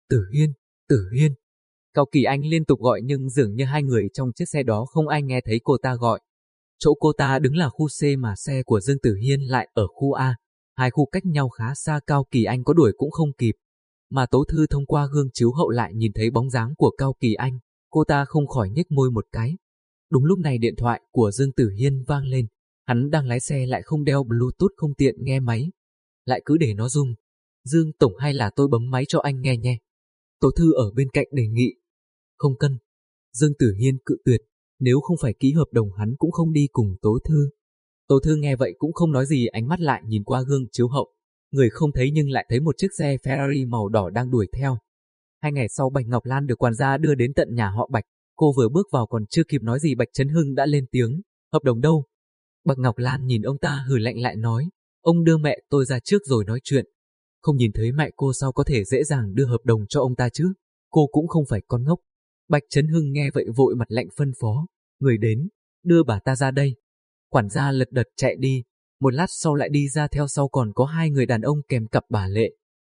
Tử Hiên. Cao Kỳ Anh liên tục gọi nhưng dường như hai người trong chiếc xe đó không ai nghe thấy cô ta gọi. Chỗ cô ta đứng là khu C mà xe của Dương Tử Hiên lại ở khu A. Hai khu cách nhau khá xa, Cao Kỳ Anh có đuổi cũng không kịp. Mà Tố Thư thông qua gương chiếu hậu lại nhìn thấy bóng dáng của Cao Kỳ Anh, cô ta không khỏi nhếch môi một cái. Đúng lúc này điện thoại của Dương Tử Hiên vang lên, hắn đang lái xe lại không đeo Bluetooth không tiện nghe máy. Lại cứ để nó rung. Dương Tổng hay là tôi bấm máy cho anh nghe nhé. Tố Thư ở bên cạnh đề nghị. Không cần. Dương Tử Hiên cự tuyệt, nếu không phải ký hợp đồng hắn cũng không đi cùng Tố Thư. Tố Thư nghe vậy cũng không nói gì, ánh mắt lại nhìn qua gương chiếu hậu. Người không thấy nhưng lại thấy một chiếc xe Ferrari màu đỏ đang đuổi theo. 2 ngày sau Bạch Ngọc Lan được quản gia đưa đến tận nhà họ Bạch. Cô vừa bước vào còn chưa kịp nói gì Bạch Chấn Hưng đã lên tiếng. Hợp đồng đâu? Bạch Ngọc Lan nhìn ông ta hừ lạnh lại nói. Ông đưa mẹ tôi ra trước rồi nói chuyện. Không nhìn thấy mẹ cô sao có thể dễ dàng đưa hợp đồng cho ông ta chứ? Cô cũng không phải con ngốc. Bạch Chấn Hưng nghe vậy vội mặt lạnh phân phó. Người đến, đưa bà ta ra đây. Quản gia lật đật chạy đi. Một lát sau lại đi ra, theo sau còn có 2 người đàn ông kèm cặp bà Lệ.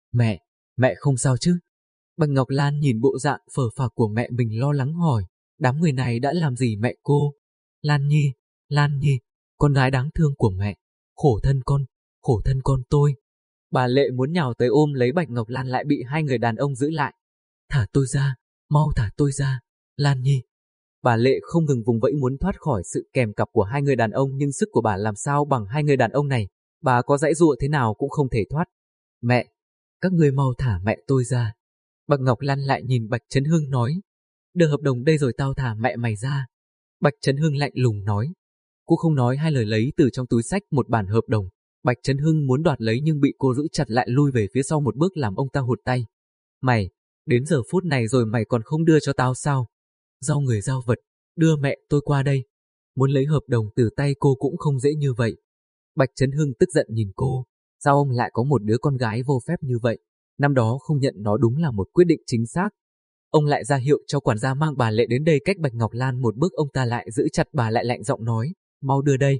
Mẹ không sao chứ? Bạch Ngọc Lan nhìn bộ dạng phờ phạc của mẹ mình lo lắng hỏi. Đám người này đã làm gì mẹ cô? Lan Nhi, con gái đáng thương của mẹ. Khổ thân con tôi. Bà Lệ muốn nhào tới ôm lấy Bạch Ngọc Lan lại bị 2 người đàn ông giữ lại. Thả tôi ra, mau thả tôi ra, Lan Nhi. Bà Lệ không ngừng vùng vẫy muốn thoát khỏi sự kèm cặp của 2 người đàn ông nhưng sức của bà làm sao bằng 2 người đàn ông này. Bà có giãy giụa thế nào cũng không thể thoát. Mẹ, các ngươi mau thả mẹ tôi ra. Bạch Ngọc Lan lại nhìn Bạch Chấn Hưng nói. Đưa hợp đồng đây rồi tao thả mẹ mày ra. Bạch Chấn Hưng lạnh lùng nói. Cô không nói hai lời lấy từ trong túi xách một bản hợp đồng. Bạch Chấn Hưng muốn đoạt lấy nhưng bị cô giữ chặt lại, lui về phía sau một bước làm ông ta hụt tay. Mày, đến giờ phút này rồi mày còn không đưa cho tao sao? Giao người giao vật, đưa mẹ tôi qua đây. Muốn lấy hợp đồng từ tay cô cũng không dễ như vậy. Bạch Chấn Hưng tức giận nhìn cô. Sao ông lại có một đứa con gái vô phép như vậy? Năm đó không nhận nó đúng là một quyết định chính xác. Ông lại ra hiệu cho quản gia mang bà Lệ đến đây, cách Bạch Ngọc Lan một bước ông ta lại giữ chặt bà lại lạnh giọng nói. Mau đưa đây.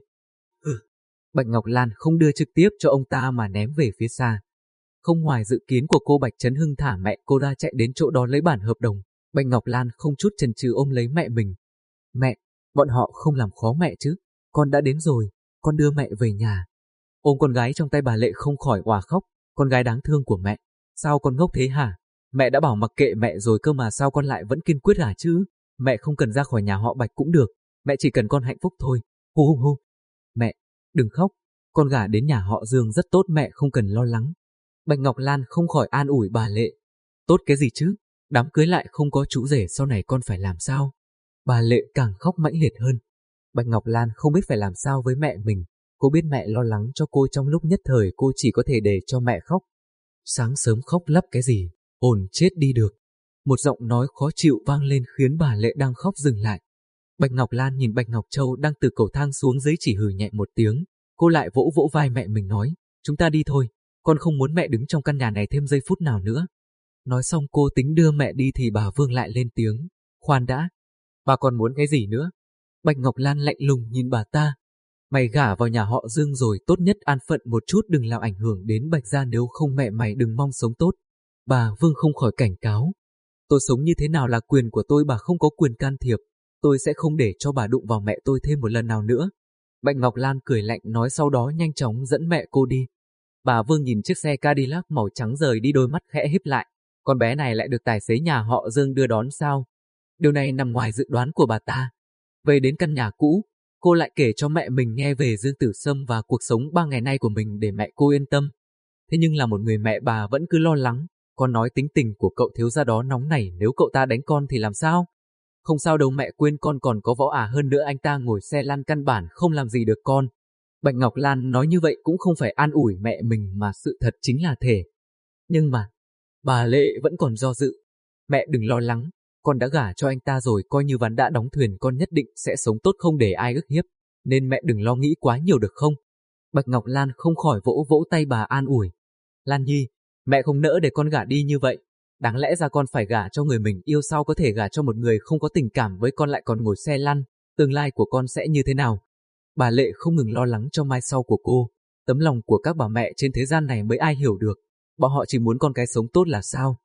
Bạch Ngọc Lan không đưa trực tiếp cho ông ta mà ném về phía xa. Không ngoài dự kiến của cô, Bạch Chấn Hưng thả mẹ cô ra chạy đến chỗ đó lấy bản hợp đồng. Bạch Ngọc Lan không chút chần chừ ôm lấy mẹ mình. Mẹ, bọn họ không làm khó mẹ chứ? Con đã đến rồi, con đưa mẹ về nhà. Ôm con gái trong tay, bà Lệ không khỏi òa khóc. Con gái đáng thương của mẹ, sao con ngốc thế hả? Mẹ đã bảo mặc kệ mẹ rồi cơ mà sao con lại vẫn kiên quyết hả chứ? Mẹ không cần ra khỏi nhà họ Bạch cũng được, mẹ chỉ cần con hạnh phúc thôi. Hu. Mẹ, đừng khóc, con gả đến nhà họ Dương rất tốt, mẹ không cần lo lắng. Bạch Ngọc Lan không khỏi an ủi bà Lệ. Tốt cái gì chứ? Đám cưới lại không có chú rể sau này con phải làm sao? Bà Lệ càng khóc mãnh liệt hơn. Bạch Ngọc Lan không biết phải làm sao với mẹ mình. Cô biết mẹ lo lắng cho cô, trong lúc nhất thời cô chỉ có thể để cho mẹ khóc. Sáng sớm khóc lắp cái gì, ồn chết đi được. Một giọng nói khó chịu vang lên khiến bà Lệ đang khóc dừng lại. Bạch Ngọc Lan nhìn Bạch Ngọc Châu đang từ cầu thang xuống dưới, chỉ hừ nhẹ một tiếng. Cô lại vỗ vỗ vai mẹ mình nói, chúng ta đi thôi, con không muốn mẹ đứng trong căn nhà này thêm giây phút nào nữa. Nói xong cô tính đưa mẹ đi thì bà Vương lại lên tiếng, khoan đã, bà còn muốn cái gì nữa? Bạch Ngọc Lan lạnh lùng nhìn bà ta. Mày gả vào nhà họ Dương rồi, tốt nhất an phận một chút, đừng làm ảnh hưởng đến Bạch gia, nếu không mẹ mày đừng mong sống tốt. Bà Vương không khỏi cảnh cáo. Tôi sống như thế nào là quyền của tôi, bà không có quyền can thiệp. Tôi sẽ không để cho bà đụng vào mẹ tôi thêm một lần nào nữa. Bạch Ngọc Lan cười lạnh nói, sau đó nhanh chóng dẫn mẹ cô đi. Bà Vương nhìn chiếc xe Cadillac màu trắng rời đi, đôi mắt khẽ híp lại. Con bé này lại được tài xế nhà họ Dương đưa đón sao? Điều này nằm ngoài dự đoán của bà ta. Về đến căn nhà cũ, cô lại kể cho mẹ mình nghe về Dương Tử Sâm và cuộc sống 3 ngày nay của mình để mẹ cô yên tâm. Thế nhưng là một người mẹ, bà vẫn cứ lo lắng. Con nói tính tình của cậu thiếu gia đó nóng nảy, nếu cậu ta đánh con thì làm sao? Không sao đâu mẹ, quên con còn có võ hơn nữa anh ta ngồi xe lăn căn bản không làm gì được con. Bạch Ngọc Lan nói như vậy cũng không phải an ủi mẹ mình mà sự thật chính là thể. Nhưng mà, bà Lệ vẫn còn do dự. Mẹ đừng lo lắng, con đã gả cho anh ta rồi, coi như ván đã đóng thuyền, con nhất định sẽ sống tốt không để ai ức hiếp. Nên mẹ đừng lo nghĩ quá nhiều được không? Bạch Ngọc Lan không khỏi vỗ vỗ tay bà an ủi. Lan Nhi, mẹ không nỡ để con gả đi như vậy. Đáng lẽ ra con phải gả cho người mình yêu, sao có thể gả cho một người không có tình cảm với con lại còn ngồi xe lăn, tương lai của con sẽ như thế nào? Bà Lệ không ngừng lo lắng cho mai sau của cô. Tấm lòng của các bà mẹ trên thế gian này mới ai hiểu được. Bọn họ chỉ muốn con cái sống tốt là sao?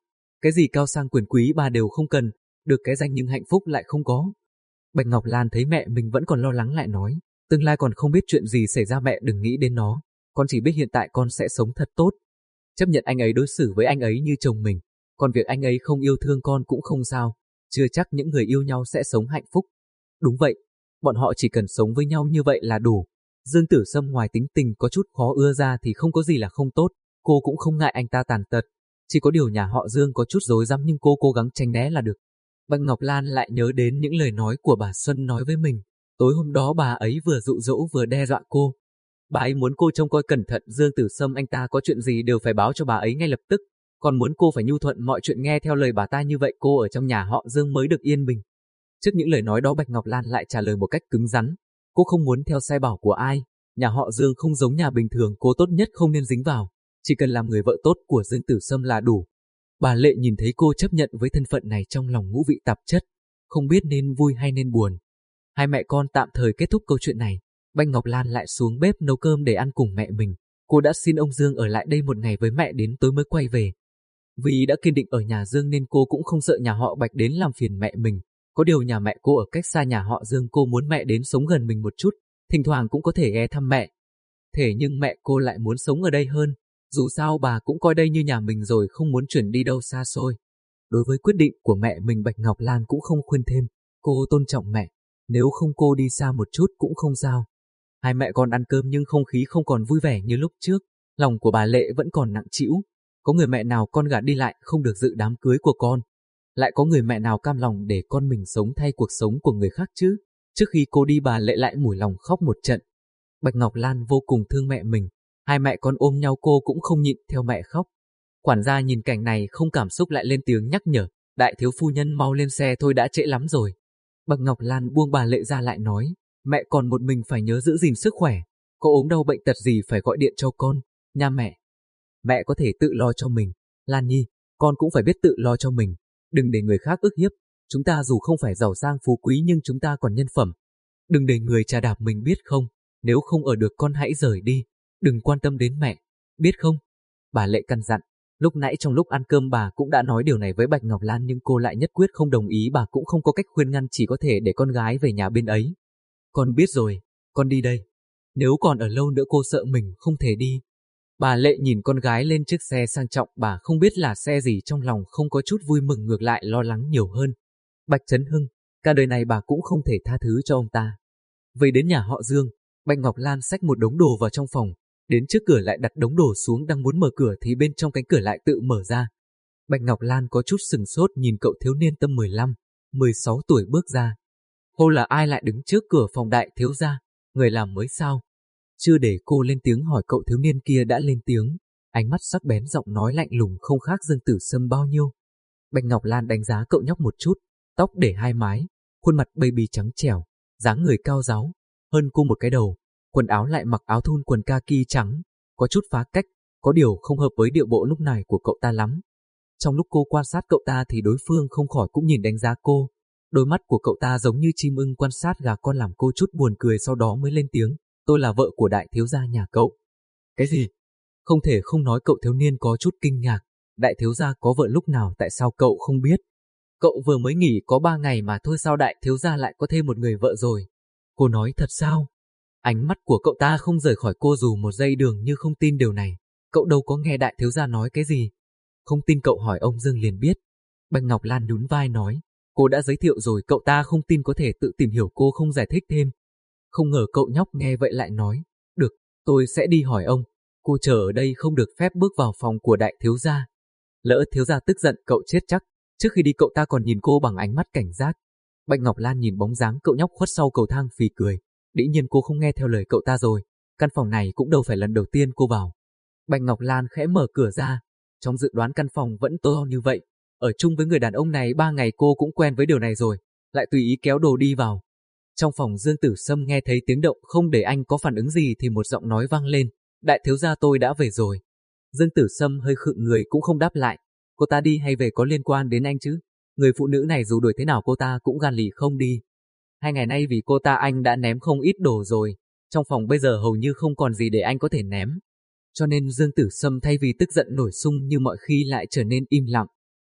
Cái gì cao sang quyền quý bà đều không cần, được cái danh nhưng hạnh phúc lại không có. Bạch Ngọc Lan thấy mẹ mình vẫn còn lo lắng lại nói, tương lai còn không biết chuyện gì xảy ra, mẹ đừng nghĩ đến nó, con chỉ biết hiện tại con sẽ sống thật tốt. Chấp nhận anh ấy đối xử với anh ấy như chồng mình, còn việc anh ấy không yêu thương con cũng không sao, chưa chắc những người yêu nhau sẽ sống hạnh phúc. Đúng vậy, bọn họ chỉ cần sống với nhau như vậy là đủ. Dương Tử Sâm ngoài tính tình có chút khó ưa ra thì không có gì là không tốt, cô cũng không ngại anh ta tàn tật. Chỉ có điều nhà họ Dương có chút rối rắm nhưng cô cố gắng tránh né là được. Bạch Ngọc Lan lại nhớ đến những lời nói của bà Xuân nói với mình. Tối hôm đó bà ấy vừa dụ dỗ vừa đe dọa cô. Bà ấy muốn cô trông coi cẩn thận Dương Tử Sâm, anh ta có chuyện gì đều phải báo cho bà ấy ngay lập tức. Còn muốn cô phải nhu thuận mọi chuyện, nghe theo lời bà ta, như vậy cô ở trong nhà họ Dương mới được yên bình. Trước những lời nói đó Bạch Ngọc Lan lại trả lời một cách cứng rắn. Cô không muốn theo sai bảo của ai. Nhà họ Dương không giống nhà bình thường, cô tốt nhất không nên dính vào. Chỉ cần làm người vợ tốt của Dương Tử Sâm là đủ. Bà Lệ nhìn thấy cô chấp nhận với thân phận này trong lòng ngũ vị tạp chất, không biết nên vui hay nên buồn. Hai mẹ con tạm thời kết thúc câu chuyện này. Bạch Ngọc Lan lại xuống bếp nấu cơm để ăn cùng mẹ mình. Cô đã xin ông Dương ở lại đây một ngày với mẹ, đến tối mới quay về. Vì đã kiên định ở nhà Dương nên cô cũng không sợ nhà họ Bạch đến làm phiền mẹ mình. Có điều nhà mẹ cô ở cách xa nhà họ Dương, cô muốn mẹ đến sống gần mình một chút, thỉnh thoảng cũng có thể ghé thăm mẹ. Thế nhưng mẹ cô lại muốn sống ở đây hơn. Dù sao bà cũng coi đây như nhà mình rồi, không muốn chuyển đi đâu xa xôi. Đối với quyết định của mẹ mình, Bạch Ngọc Lan cũng không khuyên thêm. Cô tôn trọng mẹ, nếu không cô đi xa một chút cũng không sao. Hai mẹ con ăn cơm nhưng không khí không còn vui vẻ như lúc trước. Lòng của bà Lệ vẫn còn nặng trĩu. Có người mẹ nào con gả đi lại không được dự đám cưới của con. Lại có người mẹ nào cam lòng để con mình sống thay cuộc sống của người khác chứ. Trước khi cô đi bà Lệ lại mủi lòng khóc một trận. Bạch Ngọc Lan vô cùng thương mẹ mình. Hai mẹ con ôm nhau, cô cũng không nhịn theo mẹ khóc. Quản gia nhìn cảnh này không cảm xúc lại lên tiếng nhắc nhở, đại thiếu phu nhân mau lên xe thôi, đã trễ lắm rồi. Bạch Ngọc Lan buông bà Lệ ra lại nói, mẹ còn một mình phải nhớ giữ gìn sức khỏe, có ốm đau bệnh tật gì phải gọi điện cho con, nha mẹ. Mẹ có thể tự lo cho mình, Lan Nhi, con cũng phải biết tự lo cho mình, đừng để người khác ức hiếp, chúng ta dù không phải giàu sang phú quý nhưng chúng ta còn nhân phẩm. Đừng để người chà đạp mình, biết không, nếu không ở được con hãy rời đi. Đừng quan tâm đến mẹ, biết không? Bà Lệ căn dặn. Lúc nãy trong lúc ăn cơm bà cũng đã nói điều này với Bạch Ngọc Lan nhưng cô lại nhất quyết không đồng ý, bà cũng không có cách khuyên ngăn, chỉ có thể để con gái về nhà bên ấy. Con biết rồi, con đi đây. Nếu còn ở lâu nữa cô sợ mình không thể đi. Bà Lệ nhìn con gái lên chiếc xe sang trọng, bà không biết là xe gì, trong lòng không có chút vui mừng, ngược lại lo lắng nhiều hơn. Bạch Trấn Hưng, cả đời này bà cũng không thể tha thứ cho ông ta. Về đến nhà họ Dương, Bạch Ngọc Lan xách một đống đồ vào trong phòng. Đến trước cửa lại đặt đống đồ xuống, đang muốn mở cửa thì bên trong cánh cửa lại tự mở ra. Bạch Ngọc Lan có chút sừng sốt nhìn cậu thiếu niên tầm 15, 16 tuổi bước ra. Cô là ai lại đứng trước cửa phòng đại thiếu gia, người làm mới sao? Chưa để cô lên tiếng hỏi, cậu thiếu niên kia đã lên tiếng, ánh mắt sắc bén, giọng nói lạnh lùng không khác Dương Tử Sâm bao nhiêu. Bạch Ngọc Lan đánh giá cậu nhóc một chút, tóc để hai mái, khuôn mặt baby trắng trẻo, dáng người cao ráo, hơn cô một cái đầu. Quần áo lại mặc áo thun quần kaki trắng, có chút phá cách, có điều không hợp với điệu bộ lúc này của cậu ta lắm. Trong lúc cô quan sát cậu ta thì đối phương không khỏi cũng nhìn đánh giá cô. Đôi mắt của cậu ta giống như chim ưng quan sát gà con, làm cô chút buồn cười, sau đó mới lên tiếng, tôi là vợ của đại thiếu gia nhà cậu. Cái gì? Không thể không nói, cậu thiếu niên có chút kinh ngạc. Đại thiếu gia có vợ lúc nào, tại sao cậu không biết? Cậu vừa mới nghỉ có 3 ngày mà thôi, sao đại thiếu gia lại có thêm một người vợ rồi? Cô nói thật sao? Ánh mắt của cậu ta không rời khỏi cô dù một giây, đường như không tin điều này. Cậu đâu có nghe đại thiếu gia nói cái gì. Không tin cậu hỏi ông Dương liền biết. Bạch Ngọc Lan nhún vai nói, cô đã giới thiệu rồi, cậu ta không tin có thể tự tìm hiểu, cô không giải thích thêm. Không ngờ cậu nhóc nghe vậy lại nói, được, tôi sẽ đi hỏi ông. Cô chờ ở đây, không được phép bước vào phòng của đại thiếu gia. Lỡ thiếu gia tức giận cậu chết chắc. Trước khi đi cậu ta còn nhìn cô bằng ánh mắt cảnh giác. Bạch Ngọc Lan nhìn bóng dáng cậu nhóc khuất sau cầu thang phì cười. Dĩ nhiên cô không nghe theo lời cậu ta rồi. Căn phòng này cũng đâu phải lần đầu tiên cô vào. Bạch Ngọc Lan khẽ mở cửa ra. Trong dự đoán căn phòng vẫn to như vậy. Ở chung với người đàn ông này 3 ngày cô cũng quen với điều này rồi. Lại tùy ý kéo đồ đi vào. Trong phòng Dương Tử Sâm nghe thấy tiếng động, không để anh có phản ứng gì thì một giọng nói vang lên. Đại thiếu gia, tôi đã về rồi. Dương Tử Sâm hơi khựng người cũng không đáp lại. Cô ta đi hay về có liên quan đến anh chứ? Người phụ nữ này dù đuổi thế nào cô ta cũng gan lì không đi. 2 ngày nay vì cô ta anh đã ném không ít đồ rồi. Trong phòng bây giờ hầu như không còn gì để anh có thể ném. Cho nên Dương Tử Sâm thay vì tức giận nổi sung như mọi khi lại trở nên im lặng.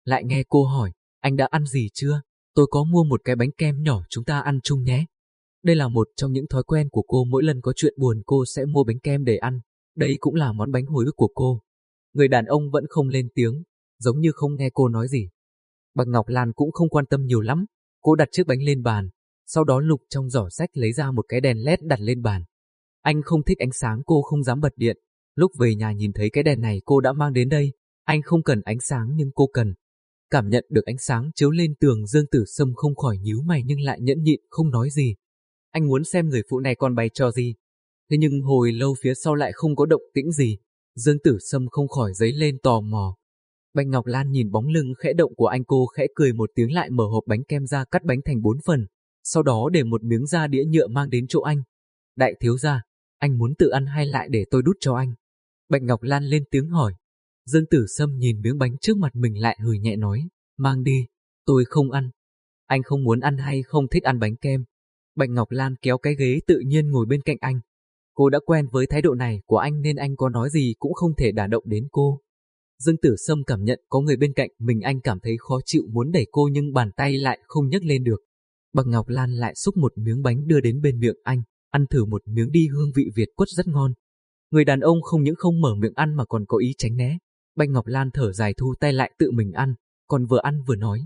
lại nghe cô hỏi, anh đã ăn gì chưa? Tôi có mua một cái bánh kem nhỏ chúng ta ăn chung nhé. Đây là một trong những thói quen của cô, mỗi lần có chuyện buồn cô sẽ mua bánh kem để ăn. Đây cũng là món bánh hồi ức của cô. Người đàn ông vẫn không lên tiếng, giống như không nghe cô nói gì. Bạch Ngọc Lan cũng không quan tâm nhiều lắm. Cô đặt chiếc bánh lên bàn, sau đó lục trong giỏ sách lấy ra một cái đèn LED đặt lên bàn. Anh không thích ánh sáng, cô không dám bật điện. Lúc về nhà nhìn thấy cái đèn này cô đã mang đến đây. Anh không cần ánh sáng nhưng cô cần. Cảm nhận được ánh sáng chiếu lên tường, Dương Tử Sâm không khỏi nhíu mày nhưng lại nhẫn nhịn không nói gì. Anh muốn xem người phụ này còn bày trò gì. Thế nhưng hồi lâu phía sau lại không có động tĩnh gì. Dương Tử Sâm không khỏi dấy lên tò mò. Bạch Ngọc Lan nhìn bóng lưng khẽ động của anh, cô khẽ cười một tiếng, lại mở hộp bánh kem ra, cắt bánh thành 4 phần, sau đó để một miếng ra đĩa nhựa mang đến chỗ anh. Đại thiếu gia, anh muốn tự ăn hay lại để tôi đút cho anh? Bạch Ngọc Lan lên tiếng hỏi. Dương Tử Sâm nhìn miếng bánh trước mặt mình lại hừ nhẹ nói, mang đi, tôi không ăn. Anh không muốn ăn hay không thích ăn bánh kem? Bạch Ngọc Lan kéo cái ghế tự nhiên ngồi bên cạnh anh. Cô đã quen với thái độ này của anh nên anh có nói gì cũng không thể đả động đến cô. Dương Tử Sâm cảm nhận có người bên cạnh mình, anh cảm thấy khó chịu muốn đẩy cô nhưng bàn tay lại không nhấc lên được. Bạch Ngọc Lan lại xúc một miếng bánh đưa đến bên miệng anh, ăn thử một miếng đi, hương vị Việt quất rất ngon. Người đàn ông không những không mở miệng ăn mà còn có ý tránh né. Bạch Ngọc Lan thở dài thu tay lại tự mình ăn, còn vừa ăn vừa nói,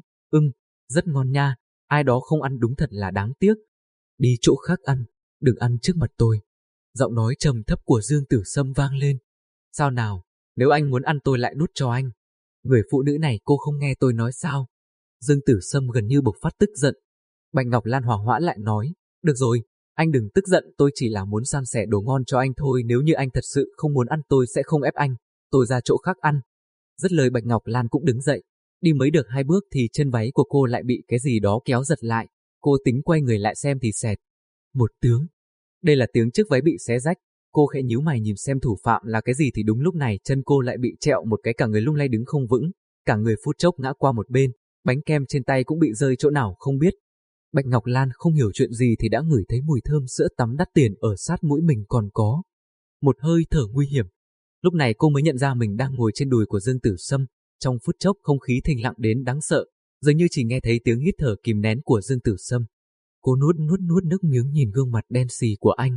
rất ngon nha, ai đó không ăn đúng thật là đáng tiếc. Đi chỗ khác ăn, đừng ăn trước mặt tôi. Giọng nói trầm thấp của Dương Tử Sâm vang lên. Sao nào, nếu anh muốn ăn tôi lại đút cho anh. Người phụ nữ này cô không nghe tôi nói sao? Dương Tử Sâm gần như bộc phát tức giận. Bạch Ngọc Lan hòa hoãn lại nói, được rồi, anh đừng tức giận, tôi chỉ là muốn san sẻ đồ ngon cho anh thôi, nếu như anh thật sự không muốn ăn tôi sẽ không ép anh, tôi ra chỗ khác ăn. Dứt lời Bạch Ngọc Lan cũng đứng dậy, đi mới được 2 bước thì chân váy của cô lại bị cái gì đó kéo giật lại, cô tính quay người lại xem thì xẹt một tiếng. Đây là tiếng chiếc váy bị xé rách, cô khẽ nhíu mày nhìn xem thủ phạm là cái gì thì đúng lúc này chân cô lại bị trẹo một cái, cả người lung lay đứng không vững, cả người phút chốc ngã qua một bên, bánh kem trên tay cũng bị rơi chỗ nào không biết. Bạch Ngọc Lan không hiểu chuyện gì thì đã ngửi thấy mùi thơm sữa tắm đắt tiền ở sát mũi mình, còn có một hơi thở nguy hiểm. Lúc này cô mới nhận ra mình đang ngồi trên đùi của Dương Tử Sâm, trong phút chốc không khí thinh lặng đến đáng sợ, dường như chỉ nghe thấy tiếng hít thở kìm nén của Dương Tử Sâm. Cô nuốt nước miếng nhìn gương mặt đen xì của anh,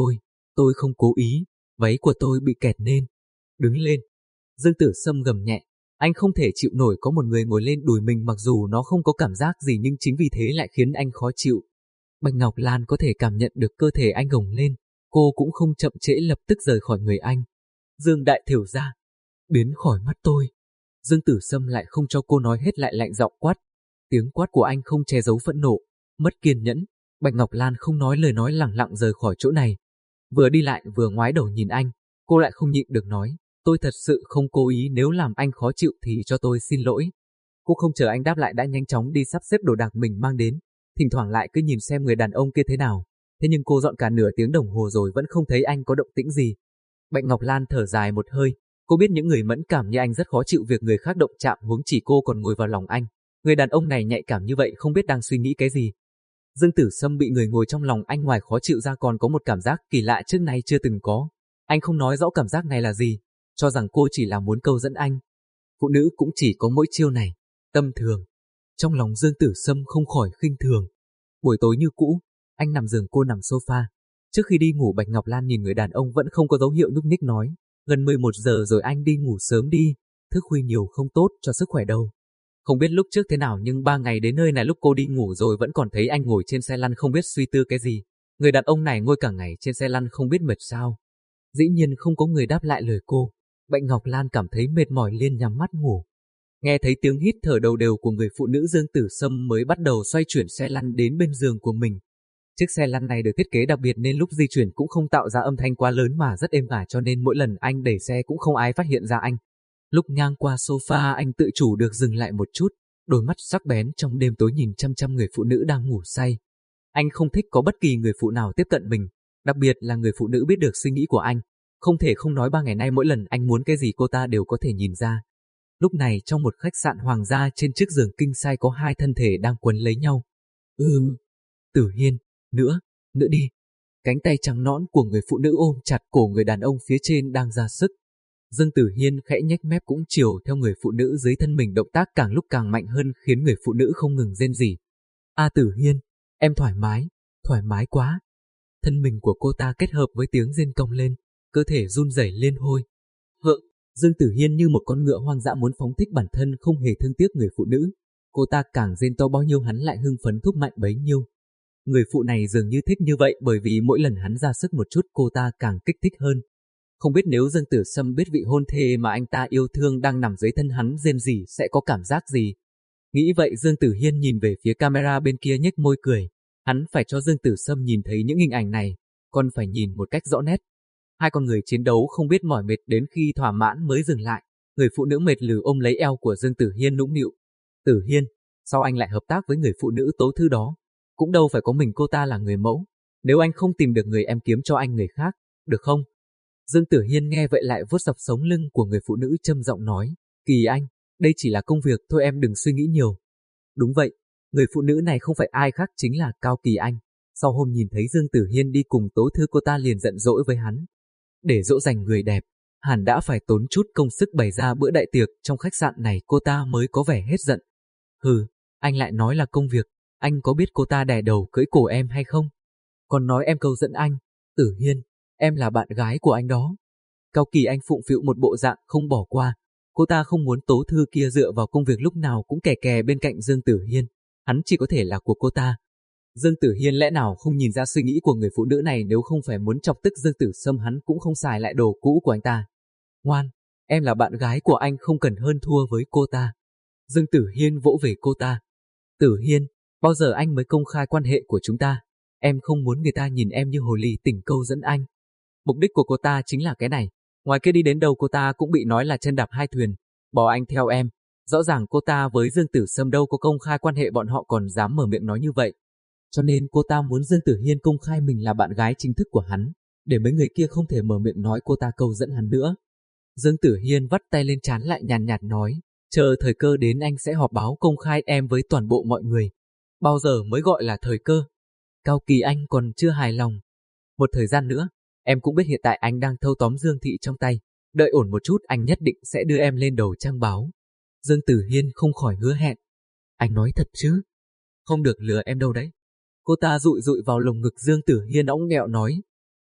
tôi không cố ý, váy của tôi bị kẹt nên. Đứng lên. Dương Tử Sâm gầm nhẹ, anh không thể chịu nổi có một người ngồi lên đùi mình, mặc dù nó không có cảm giác gì nhưng chính vì thế lại khiến anh khó chịu. Bạch Ngọc Lan có thể cảm nhận được cơ thể anh gồng lên, cô cũng không chậm trễ lập tức rời khỏi người anh. Dương đại thiểu gia, biến khỏi mắt tôi. Dương Tử Sâm lại không cho cô nói hết lại lạnh giọng quát. Tiếng quát của anh không che giấu phẫn nộ, mất kiên nhẫn. Bạch Ngọc Lan không nói lời, nói lẳng lặng rời khỏi chỗ này. Vừa đi lại vừa ngoái đầu nhìn anh, cô lại không nhịn được nói, tôi thật sự không cố ý, nếu làm anh khó chịu thì cho tôi xin lỗi. Cô không chờ anh đáp lại đã nhanh chóng đi sắp xếp đồ đạc mình mang đến, thỉnh thoảng lại cứ nhìn xem người đàn ông kia thế nào. Thế nhưng cô dọn cả nửa tiếng đồng hồ rồi vẫn không thấy anh có động tĩnh gì. Bạch Ngọc Lan thở dài một hơi, cô biết những người mẫn cảm như anh rất khó chịu việc người khác động chạm, huống chỉ cô còn ngồi vào lòng anh. Người đàn ông này nhạy cảm như vậy không biết đang suy nghĩ cái gì. Dương Tử Sâm bị người ngồi trong lòng anh ngoài khó chịu ra còn có một cảm giác kỳ lạ trước nay chưa từng có. Anh không nói rõ cảm giác này là gì, cho rằng cô chỉ là muốn câu dẫn anh. Phụ nữ cũng chỉ có mỗi chiêu này, tâm thường. Trong lòng Dương Tử Sâm không khỏi khinh thường. Buổi tối như cũ, anh nằm giường, cô nằm sofa. Trước khi đi ngủ, Bạch Ngọc Lan nhìn người đàn ông vẫn không có dấu hiệu nhúc nhích nói, gần 11 giờ rồi, anh đi ngủ sớm đi, thức khuya nhiều không tốt cho sức khỏe đâu. Không biết lúc trước thế nào nhưng 3 ngày đến nơi này lúc cô đi ngủ rồi vẫn còn thấy anh ngồi trên xe lăn không biết suy tư cái gì. Người đàn ông này ngồi cả ngày trên xe lăn không biết mệt sao. Dĩ nhiên không có người đáp lại lời cô. Bạch Ngọc Lan cảm thấy mệt mỏi liền nhắm mắt ngủ. Nghe thấy tiếng hít thở đầu đều của người phụ nữ, Dương Tử Sâm mới bắt đầu xoay chuyển xe lăn đến bên giường của mình. Chiếc xe lăn này được thiết kế đặc biệt nên lúc di chuyển cũng không tạo ra âm thanh quá lớn mà rất êm ả, cho nên mỗi lần anh đẩy xe cũng không ai phát hiện ra anh. Lúc ngang qua sofa anh tự chủ được dừng lại một chút, đôi mắt sắc bén trong đêm tối nhìn chăm chăm người phụ nữ đang ngủ say. Anh không thích có bất kỳ người phụ nào tiếp cận mình, đặc biệt là người phụ nữ biết được suy nghĩ của anh. Không thể không nói 3 ngày nay mỗi lần anh muốn cái gì cô ta đều có thể nhìn ra. Lúc này trong một khách sạn hoàng gia, trên chiếc giường king size có 2 thân thể đang quấn lấy nhau. Tử Hiên, nữa đi. Cánh tay trắng nõn của người phụ nữ ôm chặt cổ người đàn ông phía trên đang ra sức. Dương Tử Hiên khẽ nhếch mép cũng chiều theo người phụ nữ dưới thân mình, động tác càng lúc càng mạnh hơn khiến người phụ nữ không ngừng rên rỉ. A Tử Hiên, em thoải mái quá. Thân mình của cô ta kết hợp với tiếng rên cong lên, cơ thể run rẩy liên hôi. Dương Tử Hiên như một con ngựa hoang dã muốn phóng thích bản thân, không hề thương tiếc người phụ nữ. Cô ta càng rên to bao nhiêu hắn lại hưng phấn thúc mạnh bấy nhiêu. Người phụ này dường như thích như vậy, bởi vì mỗi lần hắn ra sức một chút cô ta càng kích thích hơn. Không biết nếu Dương Tử Sâm biết vị hôn thê mà anh ta yêu thương đang nằm dưới thân hắn rên rỉ sẽ có cảm giác gì. Nghĩ vậy Dương Tử Hiên nhìn về phía camera bên kia nhếch môi cười. Hắn phải cho Dương Tử Sâm nhìn thấy những hình ảnh này, còn phải nhìn một cách rõ nét. Hai con người chiến đấu không biết mỏi mệt đến khi thỏa mãn mới dừng lại. Người phụ nữ mệt lử ôm lấy eo của Dương Tử Hiên nũng nịu. Tử Hiên, sao anh lại hợp tác với người phụ nữ tố thư đó? Cũng đâu phải có mình cô ta là người mẫu. Nếu anh không tìm được người em kiếm cho anh người khác, được không? Dương Tử Hiên nghe vậy lại vuốt dọc sống lưng của người phụ nữ trầm giọng nói. Kỳ Anh, đây chỉ là công việc thôi, em đừng suy nghĩ nhiều. Đúng vậy, người phụ nữ này không phải ai khác chính là Cao Kỳ Anh. Sau hôm nhìn thấy Dương Tử Hiên đi cùng tố thư, cô ta liền giận dỗi với hắn. Để dỗ dành người đẹp, hẳn đã phải tốn chút công sức bày ra bữa đại tiệc trong khách sạn này cô ta mới có vẻ hết giận. Hừ, anh lại nói là công việc, anh có biết cô ta đè đầu cưỡi cổ em hay không? Còn nói em câu dẫn anh. Tử Hiên, em là bạn gái của anh đó. Cao Kỳ Anh phụng phịu một bộ dạng không bỏ qua. Cô ta không muốn tố thư kia dựa vào công việc lúc nào cũng kè kè bên cạnh Dương Tử Hiên. Hắn chỉ có thể là của cô ta. Dương Tử Hiên lẽ nào không nhìn ra suy nghĩ của người phụ nữ này, nếu không phải muốn chọc tức Dương Tử Sâm hắn cũng không xài lại đồ cũ của anh ta. Ngoan, em là bạn gái của anh, không cần hơn thua với cô ta. Dương Tử Hiên vỗ về cô ta. Tử Hiên, bao giờ anh mới công khai quan hệ của chúng ta? Em không muốn người ta nhìn em như hồ ly tỉnh câu dẫn anh. Mục đích của cô ta chính là cái này. Ngoài kia đi đến đâu cô ta cũng bị nói là chân đạp hai thuyền, bỏ anh theo em. Rõ ràng cô ta với Dương Tử Sâm đâu có công khai quan hệ, bọn họ còn dám mở miệng nói như vậy. Cho nên cô ta muốn Dương Tử Hiên công khai mình là bạn gái chính thức của hắn, để mấy người kia không thể mở miệng nói cô ta câu dẫn hắn nữa. Dương Tử Hiên vắt tay lên trán lại nhàn nhạt nói, chờ thời cơ đến anh sẽ họp báo công khai em với toàn bộ mọi người. Bao giờ mới gọi là thời cơ? Cao Kỳ Anh còn chưa hài lòng. Một thời gian nữa, em cũng biết hiện tại anh đang thâu tóm Dương Thị trong tay. Đợi ổn một chút anh nhất định sẽ đưa em lên đầu trang báo. Dương Tử Hiên không khỏi hứa hẹn. Anh nói thật chứ? Không được lừa em đâu đấy. Cô ta dụi dụi vào lồng ngực Dương Tử Hiên óng nghẹo nói.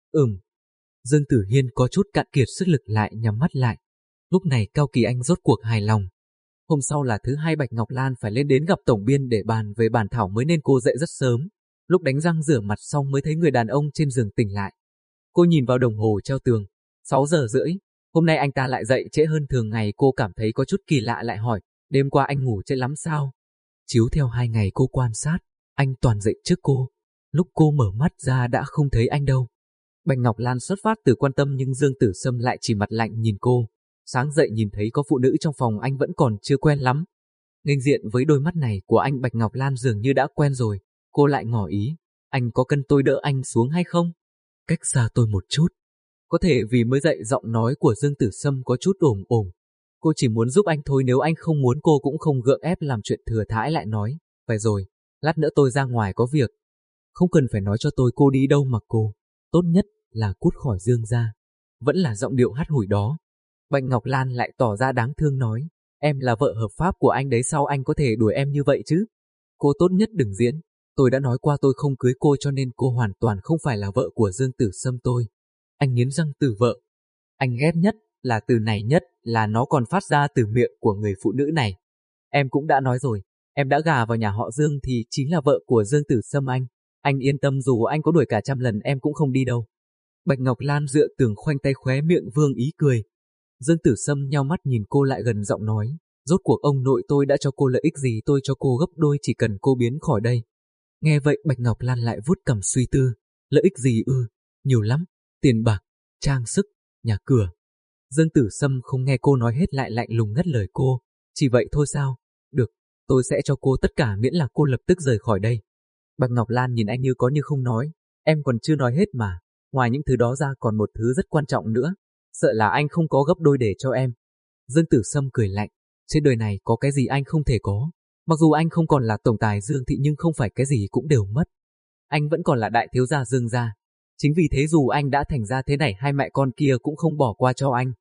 Dương Tử Hiên có chút cạn kiệt sức lực lại nhắm mắt lại. Lúc này Cao Kỳ Anh rốt cuộc hài lòng. Hôm sau là thứ hai, Bạch Ngọc Lan phải lên đến gặp tổng biên để bàn về bản thảo mới nên cô dậy rất sớm. Lúc đánh răng rửa mặt xong mới thấy người đàn ông trên giường tỉnh lại. Cô nhìn vào đồng hồ treo tường, 6 giờ rưỡi. Hôm nay anh ta lại dậy trễ hơn thường ngày, cô cảm thấy có chút kỳ lạ lại hỏi, đêm qua anh ngủ trễ lắm sao? Chiếu theo 2 ngày cô quan sát, anh toàn dậy trước cô. Lúc cô mở mắt ra đã không thấy anh đâu. Bạch Ngọc Lan xuất phát từ quan tâm nhưng Dương Tử Sâm lại chỉ mặt lạnh nhìn cô. Sáng dậy nhìn thấy có phụ nữ trong phòng anh vẫn còn chưa quen lắm. Nghênh diện với đôi mắt này của anh, Bạch Ngọc Lan dường như đã quen rồi. Cô lại ngỏ ý, anh có cần tôi đỡ anh xuống hay không? Cách xa tôi một chút. Có thể vì mới dậy giọng nói của Dương Tử Sâm có chút ồm ồm. Cô chỉ muốn giúp anh thôi, nếu anh không muốn cô cũng không gượng ép làm chuyện thừa thãi, lại nói, phải rồi, lát nữa tôi ra ngoài có việc. Không cần phải nói cho tôi cô đi đâu mà cô, tốt nhất là cút khỏi Dương gia. Vẫn là giọng điệu hắt hủi đó. Bạch Ngọc Lan lại tỏ ra đáng thương nói, em là vợ hợp pháp của anh đấy, sao anh có thể đuổi em như vậy chứ? Cô tốt nhất đừng diễn, tôi đã nói qua tôi không cưới cô cho nên cô hoàn toàn không phải là vợ của Dương Tử Sâm tôi. Anh nghiến răng từ vợ. Anh ghét nhất là từ này, nhất là nó còn phát ra từ miệng của người phụ nữ này. Em cũng đã nói rồi, em đã gà vào nhà họ Dương thì chính là vợ của Dương Tử Sâm anh. Anh yên tâm, dù anh có đuổi cả 100 lần em cũng không đi đâu. Bạch Ngọc Lan dựa tường khoanh tay khóe miệng vương ý cười. Dương Tử Sâm nheo mắt nhìn cô lại gần giọng nói, rốt cuộc ông nội tôi đã cho cô lợi ích gì, tôi cho cô gấp đôi chỉ cần cô biến khỏi đây. Nghe vậy Bạch Ngọc Lan lại vuốt cằm suy tư, lợi ích gì ư? Nhiều lắm, tiền bạc, trang sức, nhà cửa. Dương Tử Sâm không nghe cô nói hết lại lạnh lùng ngắt lời cô, chỉ vậy thôi sao? Được, tôi sẽ cho cô tất cả miễn là cô lập tức rời khỏi đây. Bạch Ngọc Lan nhìn anh như có như không nói, em còn chưa nói hết mà, ngoài những thứ đó ra còn một thứ rất quan trọng nữa, sợ là anh không có gấp đôi để cho em. Dương Tử Sâm cười lạnh, trên đời này có cái gì anh không thể có, mặc dù anh không còn là tổng tài Dương Thị nhưng không phải cái gì cũng đều mất. Anh vẫn còn là đại thiếu gia Dương gia, chính vì thế dù anh đã thành ra thế này hai mẹ con kia cũng không bỏ qua cho anh.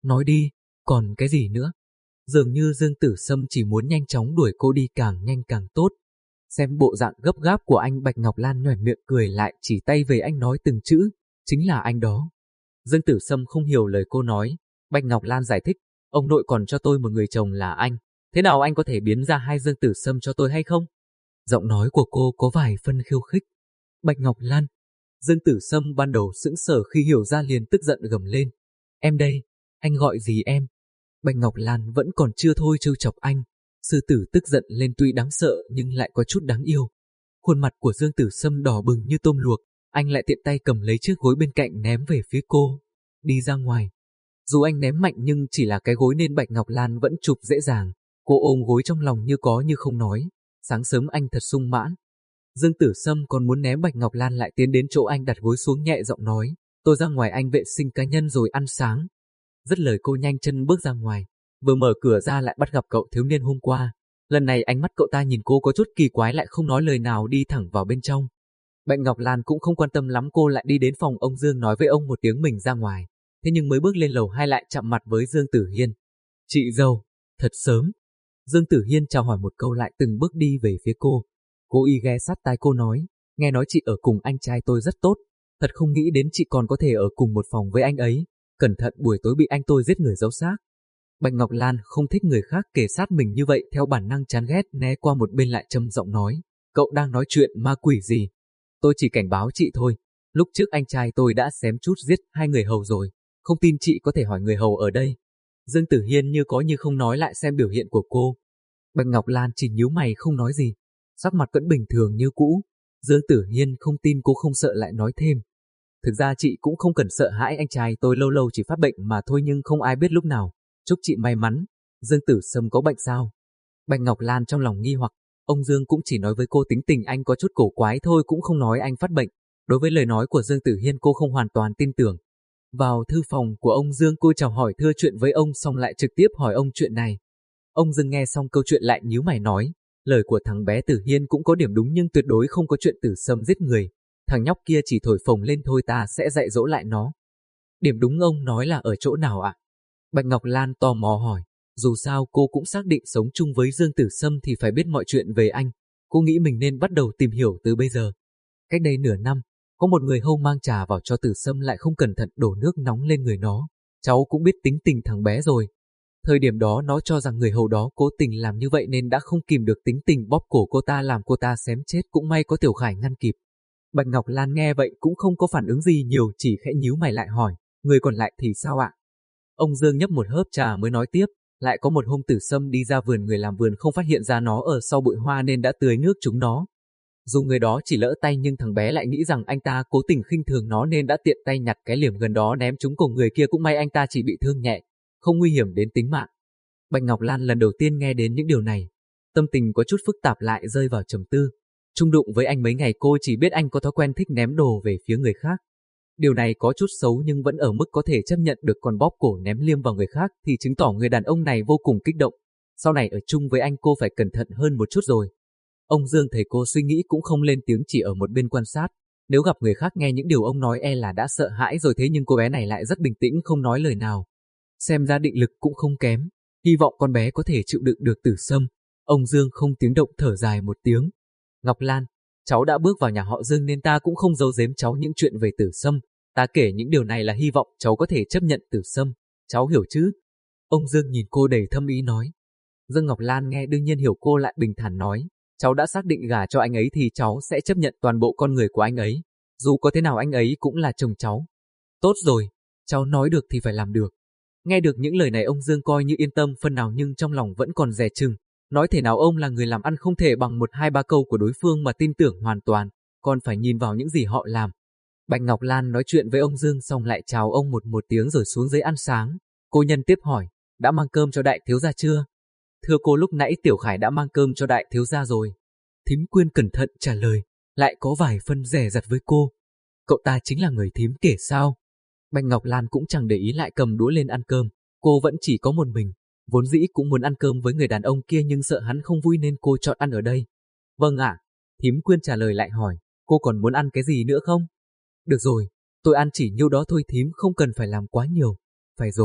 Nói đi, còn cái gì nữa? Dường như Dương Tử Sâm chỉ muốn nhanh chóng đuổi cô đi càng nhanh càng tốt. Xem bộ dạng gấp gáp của anh, Bạch Ngọc Lan nhoẻn miệng cười lại chỉ tay về anh nói từng chữ, chính là anh đó. Dương Tử Sâm không hiểu lời cô nói. Bạch Ngọc Lan giải thích, ông nội còn cho tôi một người chồng là anh. Thế nào anh có thể biến ra hai Dương Tử Sâm cho tôi hay không? Giọng nói của cô có vài phân khiêu khích. Bạch Ngọc Lan. Dương Tử Sâm ban đầu sững sờ, khi hiểu ra liền tức giận gầm lên. Em đây, anh gọi gì em? Bạch Ngọc Lan vẫn còn chưa thôi trêu chọc anh. Sư tử tức giận lên tuy đáng sợ nhưng lại có chút đáng yêu. Khuôn mặt của Dương Tử Sâm đỏ bừng như tôm luộc, anh lại tiện tay cầm lấy chiếc gối bên cạnh ném về phía cô. Đi ra ngoài. Dù anh ném mạnh nhưng chỉ là cái gối nên Bạch Ngọc Lan vẫn chụp dễ dàng. Cô ôm gối trong lòng như có như không nói. Sáng sớm anh thật sung mãn. Dương Tử Sâm còn muốn ném, Bạch Ngọc Lan lại tiến đến chỗ anh đặt gối xuống nhẹ giọng nói. Tôi ra ngoài anh vệ sinh cá nhân rồi ăn sáng. Dứt lời cô nhanh chân bước ra ngoài. Vừa mở cửa ra lại bắt gặp cậu thiếu niên hôm qua. Lần này ánh mắt cậu ta nhìn cô có chút kỳ quái, lại không nói lời nào đi thẳng vào bên trong. Bạch Ngọc Lan cũng không quan tâm lắm, cô lại đi đến phòng ông Dương nói với ông một tiếng mình ra ngoài. Thế nhưng mới bước lên lầu 2 lại chạm mặt với Dương Tử Hiên. Chị dâu, thật sớm. Dương Tử Hiên chào hỏi một câu lại từng bước đi về phía cô. Cô y ghé sát tai cô nói, nghe nói chị ở cùng anh trai tôi rất tốt. Thật không nghĩ đến chị còn có thể ở cùng một phòng với anh ấy. Cẩn thận buổi tối bị anh tôi giết người giấu xác. Bạch Ngọc Lan không thích người khác kề sát mình như vậy, theo bản năng chán ghét né qua một bên lại trầm giọng nói, cậu đang nói chuyện ma quỷ gì? Tôi chỉ cảnh báo chị thôi, lúc trước anh trai tôi đã xém chút giết 2 người hầu rồi, không tin chị có thể hỏi người hầu ở đây. Dương Tử Hiên như có như không nói lại xem biểu hiện của cô. Bạch Ngọc Lan chỉ nhíu mày không nói gì, sắc mặt vẫn bình thường như cũ. Dương Tử Hiên không tin cô không sợ lại nói thêm. Thực ra chị cũng không cần sợ hãi, anh trai tôi lâu lâu chỉ phát bệnh mà thôi, nhưng không ai biết lúc nào. Chúc chị may mắn. Dương Tử Sâm có bệnh sao? Bạch Ngọc Lan trong lòng nghi hoặc. Ông Dương cũng chỉ nói với cô tính tình anh có chút cổ quái thôi, cũng không nói anh phát bệnh. Đối với lời nói của Dương Tử Hiên cô không hoàn toàn tin tưởng. Vào thư phòng của ông Dương, cô chào hỏi thưa chuyện với ông xong lại trực tiếp hỏi ông chuyện này. Ông Dương nghe xong câu chuyện lại nhíu mày nói, lời của thằng bé Tử Hiên cũng có điểm đúng nhưng tuyệt đối không có chuyện Tử Sâm giết người. Thằng nhóc kia chỉ thổi phồng lên thôi, ta sẽ dạy dỗ lại nó. Điểm đúng ông nói là ở chỗ nào ạ? Bạch Ngọc Lan tò mò hỏi. Dù sao cô cũng xác định sống chung với Dương Tử Sâm thì phải biết mọi chuyện về anh. Cô nghĩ mình nên bắt đầu tìm hiểu từ bây giờ. Cách đây nửa năm, có một người hầu mang trà vào cho Tử Sâm lại không cẩn thận đổ nước nóng lên người nó. Cháu cũng biết tính tình thằng bé rồi. Thời điểm đó nó cho rằng người hầu đó cố tình làm như vậy nên đã không kìm được tính tình bóp cổ cô ta làm cô ta xém chết, cũng may có Tiểu Khải ngăn kịp. Bạch Ngọc Lan nghe vậy cũng không có phản ứng gì nhiều, chỉ khẽ nhíu mày lại hỏi, người còn lại thì sao ạ? Ông Dương nhấp một hớp trà mới nói tiếp, lại có một hôm Tử Sâm đi ra vườn, người làm vườn không phát hiện ra nó ở sau bụi hoa nên đã tưới nước chúng nó. Dù người đó chỉ lỡ tay nhưng thằng bé lại nghĩ rằng anh ta cố tình khinh thường nó nên đã tiện tay nhặt cái liềm gần đó ném trúng cổ người kia, cũng may anh ta chỉ bị thương nhẹ, không nguy hiểm đến tính mạng. Bạch Ngọc Lan lần đầu tiên nghe đến những điều này, tâm tình có chút phức tạp lại rơi vào trầm tư. Chung đụng với anh mấy ngày cô chỉ biết anh có thói quen thích ném đồ về phía người khác. Điều này có chút xấu nhưng vẫn ở mức có thể chấp nhận được, còn bóp cổ ném liêm vào người khác thì chứng tỏ người đàn ông này vô cùng kích động. Sau này ở chung với anh cô phải cẩn thận hơn một chút rồi. Ông Dương thấy cô suy nghĩ cũng không lên tiếng, chỉ ở một bên quan sát. Nếu gặp người khác nghe những điều ông nói e là đã sợ hãi rồi, thế nhưng cô bé này lại rất bình tĩnh không nói lời nào. Xem ra định lực cũng không kém, hy vọng con bé có thể chịu đựng được Tử Sâm. Ông Dương không tiếng động thở dài một tiếng. Ngọc Lan, cháu đã bước vào nhà họ Dương nên ta cũng không giấu giếm cháu những chuyện về Tử Sâm. Ta kể những điều này là hy vọng cháu có thể chấp nhận Tử Sâm. Cháu hiểu chứ? Ông Dương nhìn cô đầy thâm ý nói. Dương Ngọc Lan nghe đương nhiên hiểu, cô lại bình thản nói. Cháu đã xác định gả cho anh ấy thì cháu sẽ chấp nhận toàn bộ con người của anh ấy. Dù có thế nào anh ấy cũng là chồng cháu. Tốt rồi, cháu nói được thì phải làm được. Nghe được những lời này ông Dương coi như yên tâm phần nào nhưng trong lòng vẫn còn dè chừng. Nói thể nào ông là người làm ăn, không thể bằng 1-2-3 câu của đối phương mà tin tưởng hoàn toàn, còn phải nhìn vào những gì họ làm. Bạch Ngọc Lan nói chuyện với ông Dương xong lại chào ông một tiếng rồi xuống dưới ăn sáng. Cô nhân tiếp hỏi, đã mang cơm cho đại thiếu gia chưa? Thưa cô, lúc nãy Tiểu Khải đã mang cơm cho đại thiếu gia rồi. Thím Quyên cẩn thận trả lời, lại có vài phân dè dặt với cô. Cậu ta chính là người thím kể sao? Bạch Ngọc Lan cũng chẳng để ý lại cầm đũa lên ăn cơm. Cô vẫn chỉ có một mình, vốn dĩ cũng muốn ăn cơm với người đàn ông kia nhưng sợ hắn không vui nên cô chọn ăn ở đây. Vâng ạ, thím Quyên trả lời lại hỏi, cô còn muốn ăn cái gì nữa không? Được rồi, tôi ăn chỉ nhiêu đó thôi thím, không cần phải làm quá nhiều. Phải rồi,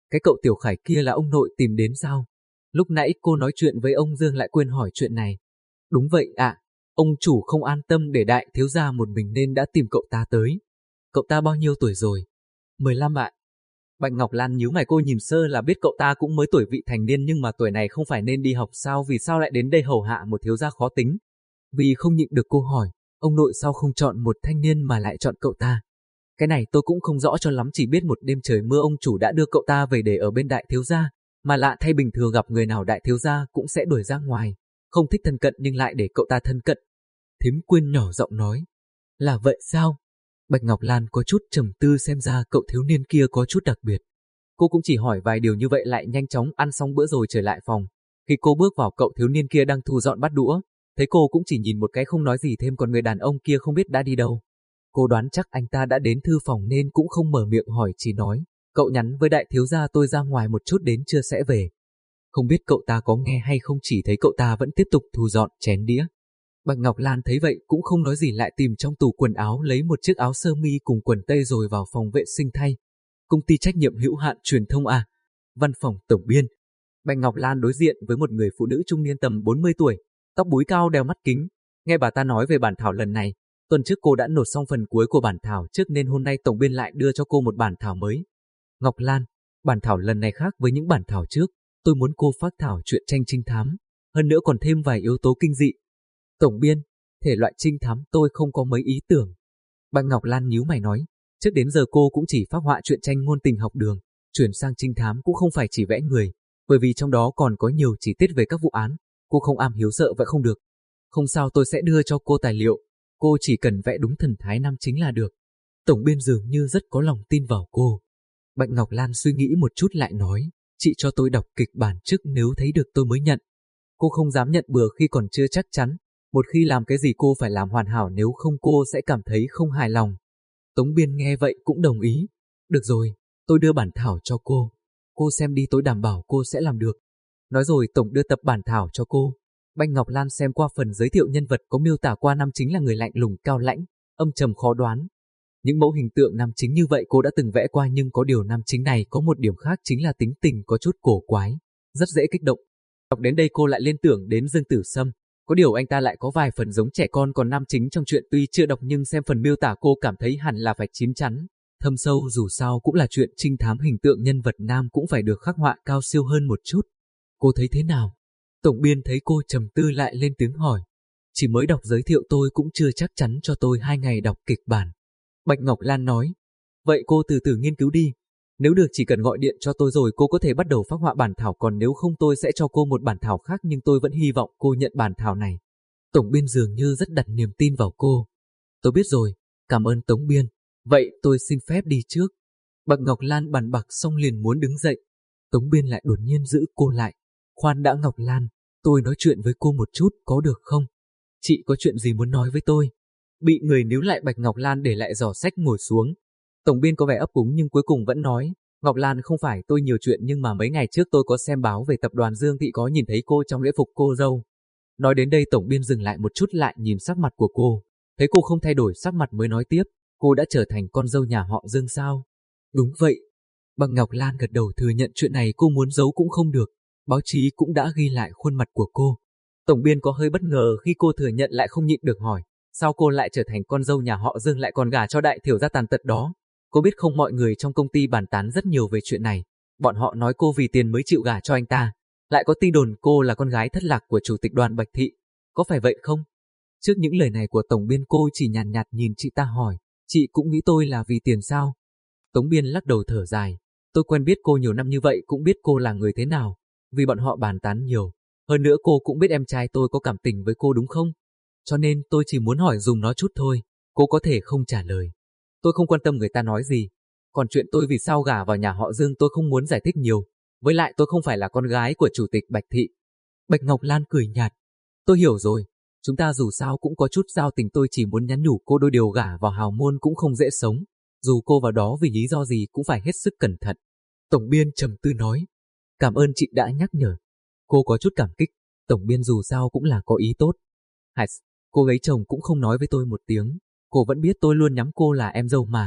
Cái cậu Tiểu Khải kia là ông nội tìm đến sao? Lúc nãy cô nói chuyện với ông Dương lại quên hỏi chuyện này. Đúng vậy ạ, ông chủ không an tâm để đại thiếu gia một mình nên đã tìm cậu ta tới. Cậu ta bao nhiêu tuổi rồi? 15 ạ. Bạch Ngọc Lan nhíu mày, cô nhìn sơ là biết cậu ta cũng mới tuổi vị thành niên, nhưng mà tuổi này không phải nên đi học sao, vì sao lại đến đây hầu hạ một thiếu gia khó tính? Vì không nhịn được cô hỏi, ông nội sao không chọn một thanh niên mà lại chọn cậu ta? Cái này tôi cũng không rõ cho lắm, chỉ biết một đêm trời mưa ông chủ đã đưa cậu ta về để ở bên đại thiếu gia, mà lạ thay bình thường gặp người nào đại thiếu gia cũng sẽ đuổi ra ngoài, không thích thân cận nhưng lại để cậu ta thân cận. Thím Quyên nhỏ giọng nói, là vậy sao? Bạch Ngọc Lan có chút trầm tư, xem ra cậu thiếu niên kia có chút đặc biệt. Cô cũng chỉ hỏi vài điều như vậy lại nhanh chóng ăn xong bữa rồi trở lại phòng. Khi cô bước vào, cậu thiếu niên kia đang thu dọn bát đũa, thấy cô cũng chỉ nhìn một cái không nói gì thêm, còn người đàn ông kia không biết đã đi đâu. Cô đoán chắc anh ta đã đến thư phòng nên cũng không mở miệng hỏi, chỉ nói, cậu nhắn với đại thiếu gia tôi ra ngoài một chút đến trưa sẽ về. Không biết cậu ta có nghe hay không, chỉ thấy cậu ta vẫn tiếp tục thu dọn chén đĩa. Bạch Ngọc Lan thấy vậy cũng không nói gì, lại tìm trong tủ quần áo lấy một chiếc áo sơ mi cùng quần tây rồi vào phòng vệ sinh thay. Công ty trách nhiệm hữu hạn truyền thông à? Văn phòng tổng biên. Bạch Ngọc Lan đối diện với một người phụ nữ trung niên tầm 40 tuổi, tóc búi cao, đeo mắt kính. Nghe bà ta nói về bản thảo lần này, tuần trước cô đã nộp xong phần cuối của bản thảo trước nên hôm nay tổng biên lại đưa cho cô một bản thảo mới. Ngọc Lan, bản thảo lần này khác với những bản thảo trước, tôi muốn cô phác thảo truyện tranh trinh thám, hơn nữa còn thêm vài yếu tố kinh dị. Tổng biên, thể loại trinh thám tôi không có mấy ý tưởng. Bạch Ngọc Lan nhíu mày nói, trước đến giờ cô cũng chỉ phác họa truyện tranh ngôn tình học đường, chuyển sang trinh thám cũng không phải chỉ vẽ người, bởi vì trong đó còn có nhiều chi tiết về các vụ án, cô không am hiểu sợ vậy không được. Không sao, tôi sẽ đưa cho cô tài liệu, cô chỉ cần vẽ đúng thần thái nam chính là được. Tổng biên dường như rất có lòng tin vào cô. Bạch Ngọc Lan suy nghĩ một chút lại nói, chị cho tôi đọc kịch bản trước, nếu thấy được tôi mới nhận. Cô không dám nhận bừa khi còn chưa chắc chắn, một khi làm cái gì cô phải làm hoàn hảo, nếu không cô sẽ cảm thấy không hài lòng. Tống biên nghe vậy cũng đồng ý. Được rồi, tôi đưa bản thảo cho cô xem đi, tôi đảm bảo cô sẽ làm được. Nói rồi tổng đưa tập bản thảo cho cô. Bạch Ngọc Lan xem qua phần giới thiệu nhân vật có miêu tả qua nam chính là người lạnh lùng cao lãnh, âm trầm khó đoán. Những mẫu hình tượng nam chính như vậy cô đã từng vẽ qua, nhưng có điều nam chính này có một điểm khác chính là tính tình có chút cổ quái, rất dễ kích động. Đọc đến đây cô lại liên tưởng đến Dương Tử Sâm, có điều anh ta lại có vài phần giống trẻ con, còn nam chính trong truyện tuy chưa đọc nhưng xem phần miêu tả cô cảm thấy hẳn là phải chín chắn, thâm sâu, dù sao cũng là chuyện trinh thám, hình tượng nhân vật nam cũng phải được khắc họa cao siêu hơn một chút. Cô thấy thế nào? Tổng biên thấy cô trầm tư lại lên tiếng hỏi. Chỉ mới đọc giới thiệu tôi cũng chưa chắc chắn, cho tôi 2 ngày đọc kịch bản. Bạch Ngọc Lan nói. Vậy cô từ từ nghiên cứu đi. Nếu được chỉ cần gọi điện cho tôi rồi cô có thể bắt đầu phác họa bản thảo, còn nếu không tôi sẽ cho cô một bản thảo khác, nhưng tôi vẫn hy vọng cô nhận bản thảo này. Tổng biên dường như rất đặt niềm tin vào cô. Tôi biết rồi, cảm ơn Tống biên. Vậy tôi xin phép đi trước. Bạch Ngọc Lan bàn bạc xong liền muốn đứng dậy. Tống biên lại đột nhiên giữ cô lại. Khoan đã Ngọc Lan, tôi nói chuyện với cô một chút có được không? Chị có chuyện gì muốn nói với tôi? Bị người níu lại, Bạch Ngọc Lan để lại giỏ sách ngồi xuống. Tổng biên có vẻ ấp úng nhưng cuối cùng vẫn nói, Ngọc Lan, không phải tôi nhiều chuyện nhưng mà mấy ngày trước tôi có xem báo về tập đoàn Dương Thị, có nhìn thấy cô trong lễ phục cô dâu. Nói đến đây tổng biên dừng lại một chút, lại nhìn sắc mặt của cô. Thấy cô không thay đổi sắc mặt mới nói tiếp, cô đã trở thành con dâu nhà họ Dương sao? Đúng vậy. Bạch Ngọc Lan gật đầu thừa nhận chuyện này cô muốn giấu cũng không được. Báo chí cũng đã ghi lại khuôn mặt của cô. Tổng biên có hơi bất ngờ khi cô thừa nhận, lại không nhịn được hỏi, sao cô lại trở thành con dâu nhà họ Dương lại còn gả cho đại thiểu gia tàn tật đó? Cô biết không, mọi người trong công ty bàn tán rất nhiều về chuyện này. Bọn họ nói cô vì tiền mới chịu gả cho anh ta. Lại có tin đồn cô là con gái thất lạc của chủ tịch Đoàn Bạch Thị. Có phải vậy không? Trước những lời này của tổng biên, cô chỉ nhàn nhạt nhìn chị ta hỏi, chị cũng nghĩ tôi là vì tiền sao? Tống biên lắc đầu thở dài, tôi quen biết cô nhiều năm như vậy cũng biết cô là người thế nào. Vì bọn họ bàn tán nhiều. Hơn nữa cô cũng biết em trai tôi có cảm tình với cô đúng không? Cho nên tôi chỉ muốn hỏi dùng nó chút thôi. Cô có thể không trả lời. Tôi không quan tâm người ta nói gì. Còn chuyện tôi vì sao gả vào nhà họ Dương tôi không muốn giải thích nhiều. Với lại tôi không phải là con gái của chủ tịch Bạch Thị. Bạch Ngọc Lan cười nhạt. Tôi hiểu rồi. Chúng ta dù sao cũng có chút giao tình, tôi chỉ muốn nhắn nhủ cô đôi điều gả vào hào môn cũng không dễ sống. Dù cô vào đó vì lý do gì cũng phải hết sức cẩn thận. Tổng biên trầm tư nói. Cảm ơn chị đã nhắc nhở. Cô có chút cảm kích. Tổng biên dù sao cũng là có ý tốt. Cô lấy chồng cũng không nói với tôi một tiếng. Cô vẫn biết tôi luôn nhắm cô là em dâu mà.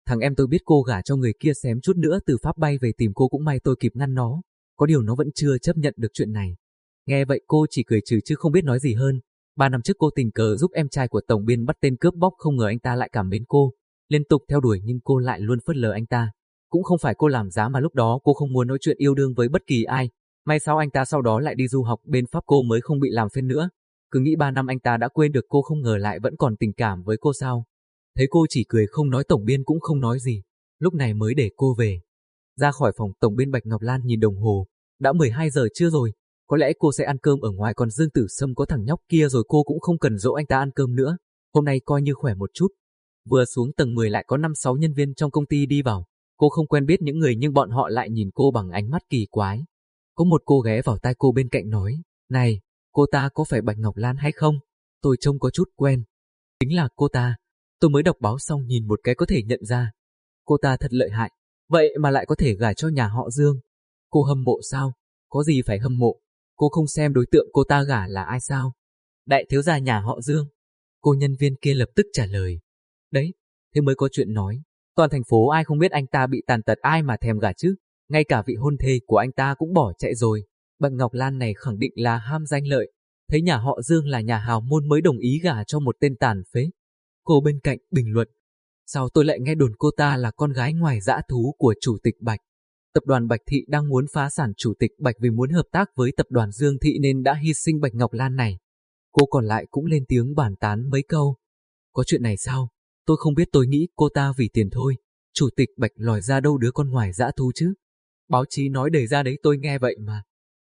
Thằng em tôi biết cô gả cho người kia xém chút nữa từ Pháp bay về tìm cô, cũng may tôi kịp ngăn nó. Có điều nó vẫn chưa chấp nhận được chuyện này. Nghe vậy cô chỉ cười trừ chứ không biết nói gì hơn. 3 năm trước cô tình cờ giúp em trai của tổng biên bắt tên cướp bóc, không ngờ anh ta lại cảm mến cô, liên tục theo đuổi nhưng cô lại luôn phớt lờ anh ta. Cũng không phải cô làm giá mà lúc đó cô không muốn nói chuyện yêu đương với bất kỳ ai. May sao anh ta sau đó lại đi du học bên Pháp, cô mới không bị làm phiền nữa. Cứ nghĩ 3 năm anh ta đã quên được cô, không ngờ lại vẫn còn tình cảm với cô sao. Thấy cô chỉ cười không nói, tổng biên cũng không nói gì, lúc này mới để cô về. Ra khỏi phòng, tổng biên Bạch Ngọc Lan nhìn đồng hồ, đã 12 giờ trưa rồi, có lẽ cô sẽ ăn cơm ở ngoài, còn Dương Tử Sâm có thằng nhóc kia rồi, cô cũng không cần dỗ anh ta ăn cơm nữa, hôm nay coi như khỏe một chút. Vừa xuống tầng 10 lại có 5-6 nhân viên trong công ty đi vào, cô không quen biết những người nhưng bọn họ lại nhìn cô bằng ánh mắt kỳ quái. Có một cô ghé vào tai cô bên cạnh nói, này, cô ta có phải Bạch Ngọc Lan hay không? Tôi trông có chút quen. Chính là cô ta, tôi mới đọc báo xong nhìn một cái có thể nhận ra. Cô ta thật lợi hại, vậy mà lại có thể gả cho nhà họ Dương. Cô hâm mộ sao? Có gì phải hâm mộ, cô không xem đối tượng cô ta gả là ai sao? Đại thiếu gia nhà họ Dương. Cô nhân viên kia lập tức trả lời. Đấy, thế mới có chuyện nói. Toàn thành phố ai không biết anh ta bị tàn tật, ai mà thèm gả chứ? Ngay cả vị hôn thê của anh ta cũng bỏ chạy rồi. Bạch Ngọc Lan này khẳng định là ham danh lợi, thấy nhà họ Dương là nhà hào môn mới đồng ý gả cho một tên tàn phế. Cô bên cạnh bình luận. Sao tôi lại nghe đồn cô ta là con gái ngoài dã thú của chủ tịch Bạch? Tập đoàn Bạch Thị đang muốn phá sản, chủ tịch Bạch vì muốn hợp tác với tập đoàn Dương Thị nên đã hy sinh Bạch Ngọc Lan này. Cô còn lại cũng lên tiếng bàn tán mấy câu. Có chuyện này sao? Tôi không biết, tôi nghĩ cô ta vì tiền thôi. Chủ tịch Bạch lòi ra đâu đứa con ngoài dã thú chứ? Báo chí nói đầy ra đấy, tôi nghe vậy mà.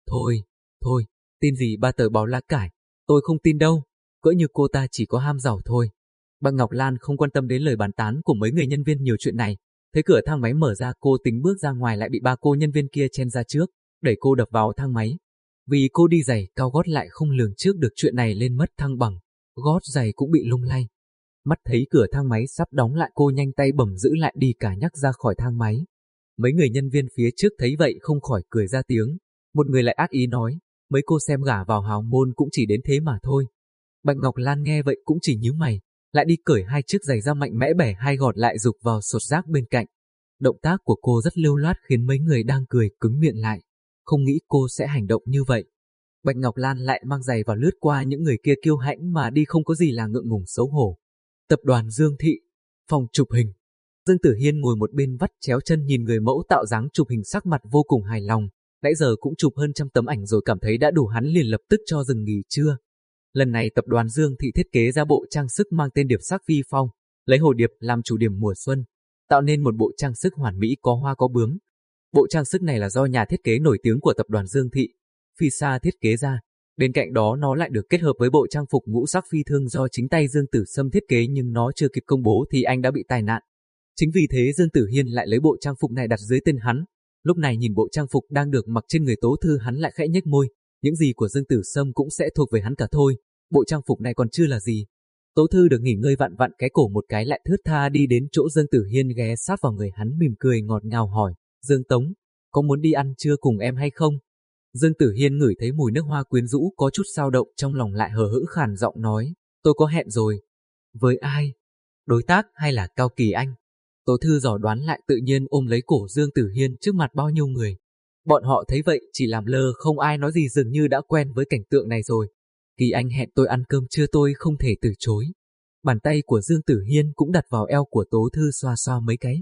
Thôi, tin gì 3 tờ báo lá cải, tôi không tin đâu, cỡ như cô ta chỉ có ham giàu thôi. Bạch Ngọc Lan không quan tâm đến lời bàn tán của mấy người nhân viên nhiều chuyện này. Thấy cửa thang máy mở ra, cô tính bước ra ngoài lại bị 3 cô nhân viên kia chen ra trước, đẩy cô đập vào thang máy. Vì cô đi giày cao gót lại không lường trước được chuyện này lên mất thăng bằng, gót giày cũng bị lung lay. Mắt thấy cửa thang máy sắp đóng lại, cô nhanh tay bầm giữ lại đi cả nhắc ra khỏi thang máy. Mấy người nhân viên phía trước thấy vậy không khỏi cười ra tiếng. Một người lại ác ý nói, mấy cô xem gả vào hào môn cũng chỉ đến thế mà thôi. Bạch Ngọc Lan nghe vậy cũng chỉ nhíu mày, lại đi cởi 2 chiếc giày ra mạnh mẽ bẻ 2 gọt lại giục vào sột rác bên cạnh. Động tác của cô rất lưu loát khiến mấy người đang cười cứng miệng lại, không nghĩ cô sẽ hành động như vậy. Bạch Ngọc Lan lại mang giày vào lướt qua những người kia kiêu hãnh mà đi, không có gì là ngượng ngùng xấu hổ. Tập đoàn Dương Thị, phòng chụp hình. Dương Tử Hiên ngồi một bên vắt chéo chân nhìn người mẫu tạo dáng chụp hình, sắc mặt vô cùng hài lòng. Nãy giờ cũng chụp hơn 100 tấm ảnh rồi, cảm thấy đã đủ, hắn liền lập tức cho dừng nghỉ trưa. Lần này tập đoàn Dương Thị thiết kế ra bộ trang sức mang tên Điệp Sắc Phi Phong, lấy hồ điệp làm chủ điểm mùa xuân, tạo nên một bộ trang sức hoàn mỹ có hoa có bướm. Bộ trang sức này là do nhà thiết kế nổi tiếng của tập đoàn Dương Thị, Phi Sa thiết kế ra. Bên cạnh đó nó lại được kết hợp với bộ trang phục ngũ sắc phi thương do chính tay Dương Tử Sâm thiết kế, nhưng nó chưa kịp công bố thì anh đã bị tai nạn. Chính vì thế Dương Tử Hiên lại lấy bộ trang phục này đặt dưới tên hắn. Lúc này nhìn bộ trang phục đang được mặc trên người Tố Thư, hắn lại khẽ nhếch môi. Những gì của Dương Tử Sâm cũng sẽ thuộc về hắn cả thôi. Bộ trang phục này còn chưa là gì. Tố Thư được nghỉ ngơi vặn vặn cái cổ một cái lại thướt tha đi đến chỗ Dương Tử Hiên, ghé sát vào người hắn mỉm cười ngọt ngào hỏi, Dương Tống, có muốn đi ăn trưa cùng em hay không? Dương Tử Hiên ngửi thấy mùi nước hoa quyến rũ, có chút dao động, trong lòng lại hờ hững khàn giọng nói, tôi có hẹn rồi. Với ai? Đối tác hay là Cao Kỳ Anh? Tố Thư dò đoán lại, tự nhiên ôm lấy cổ Dương Tử Hiên trước mặt bao nhiêu người. Bọn họ thấy vậy chỉ làm lơ, không ai nói gì, dường như đã quen với cảnh tượng này rồi. Kỳ Anh hẹn tôi ăn cơm trưa, tôi không thể từ chối. Bàn tay của Dương Tử Hiên cũng đặt vào eo của Tố Thư xoa xoa mấy cái.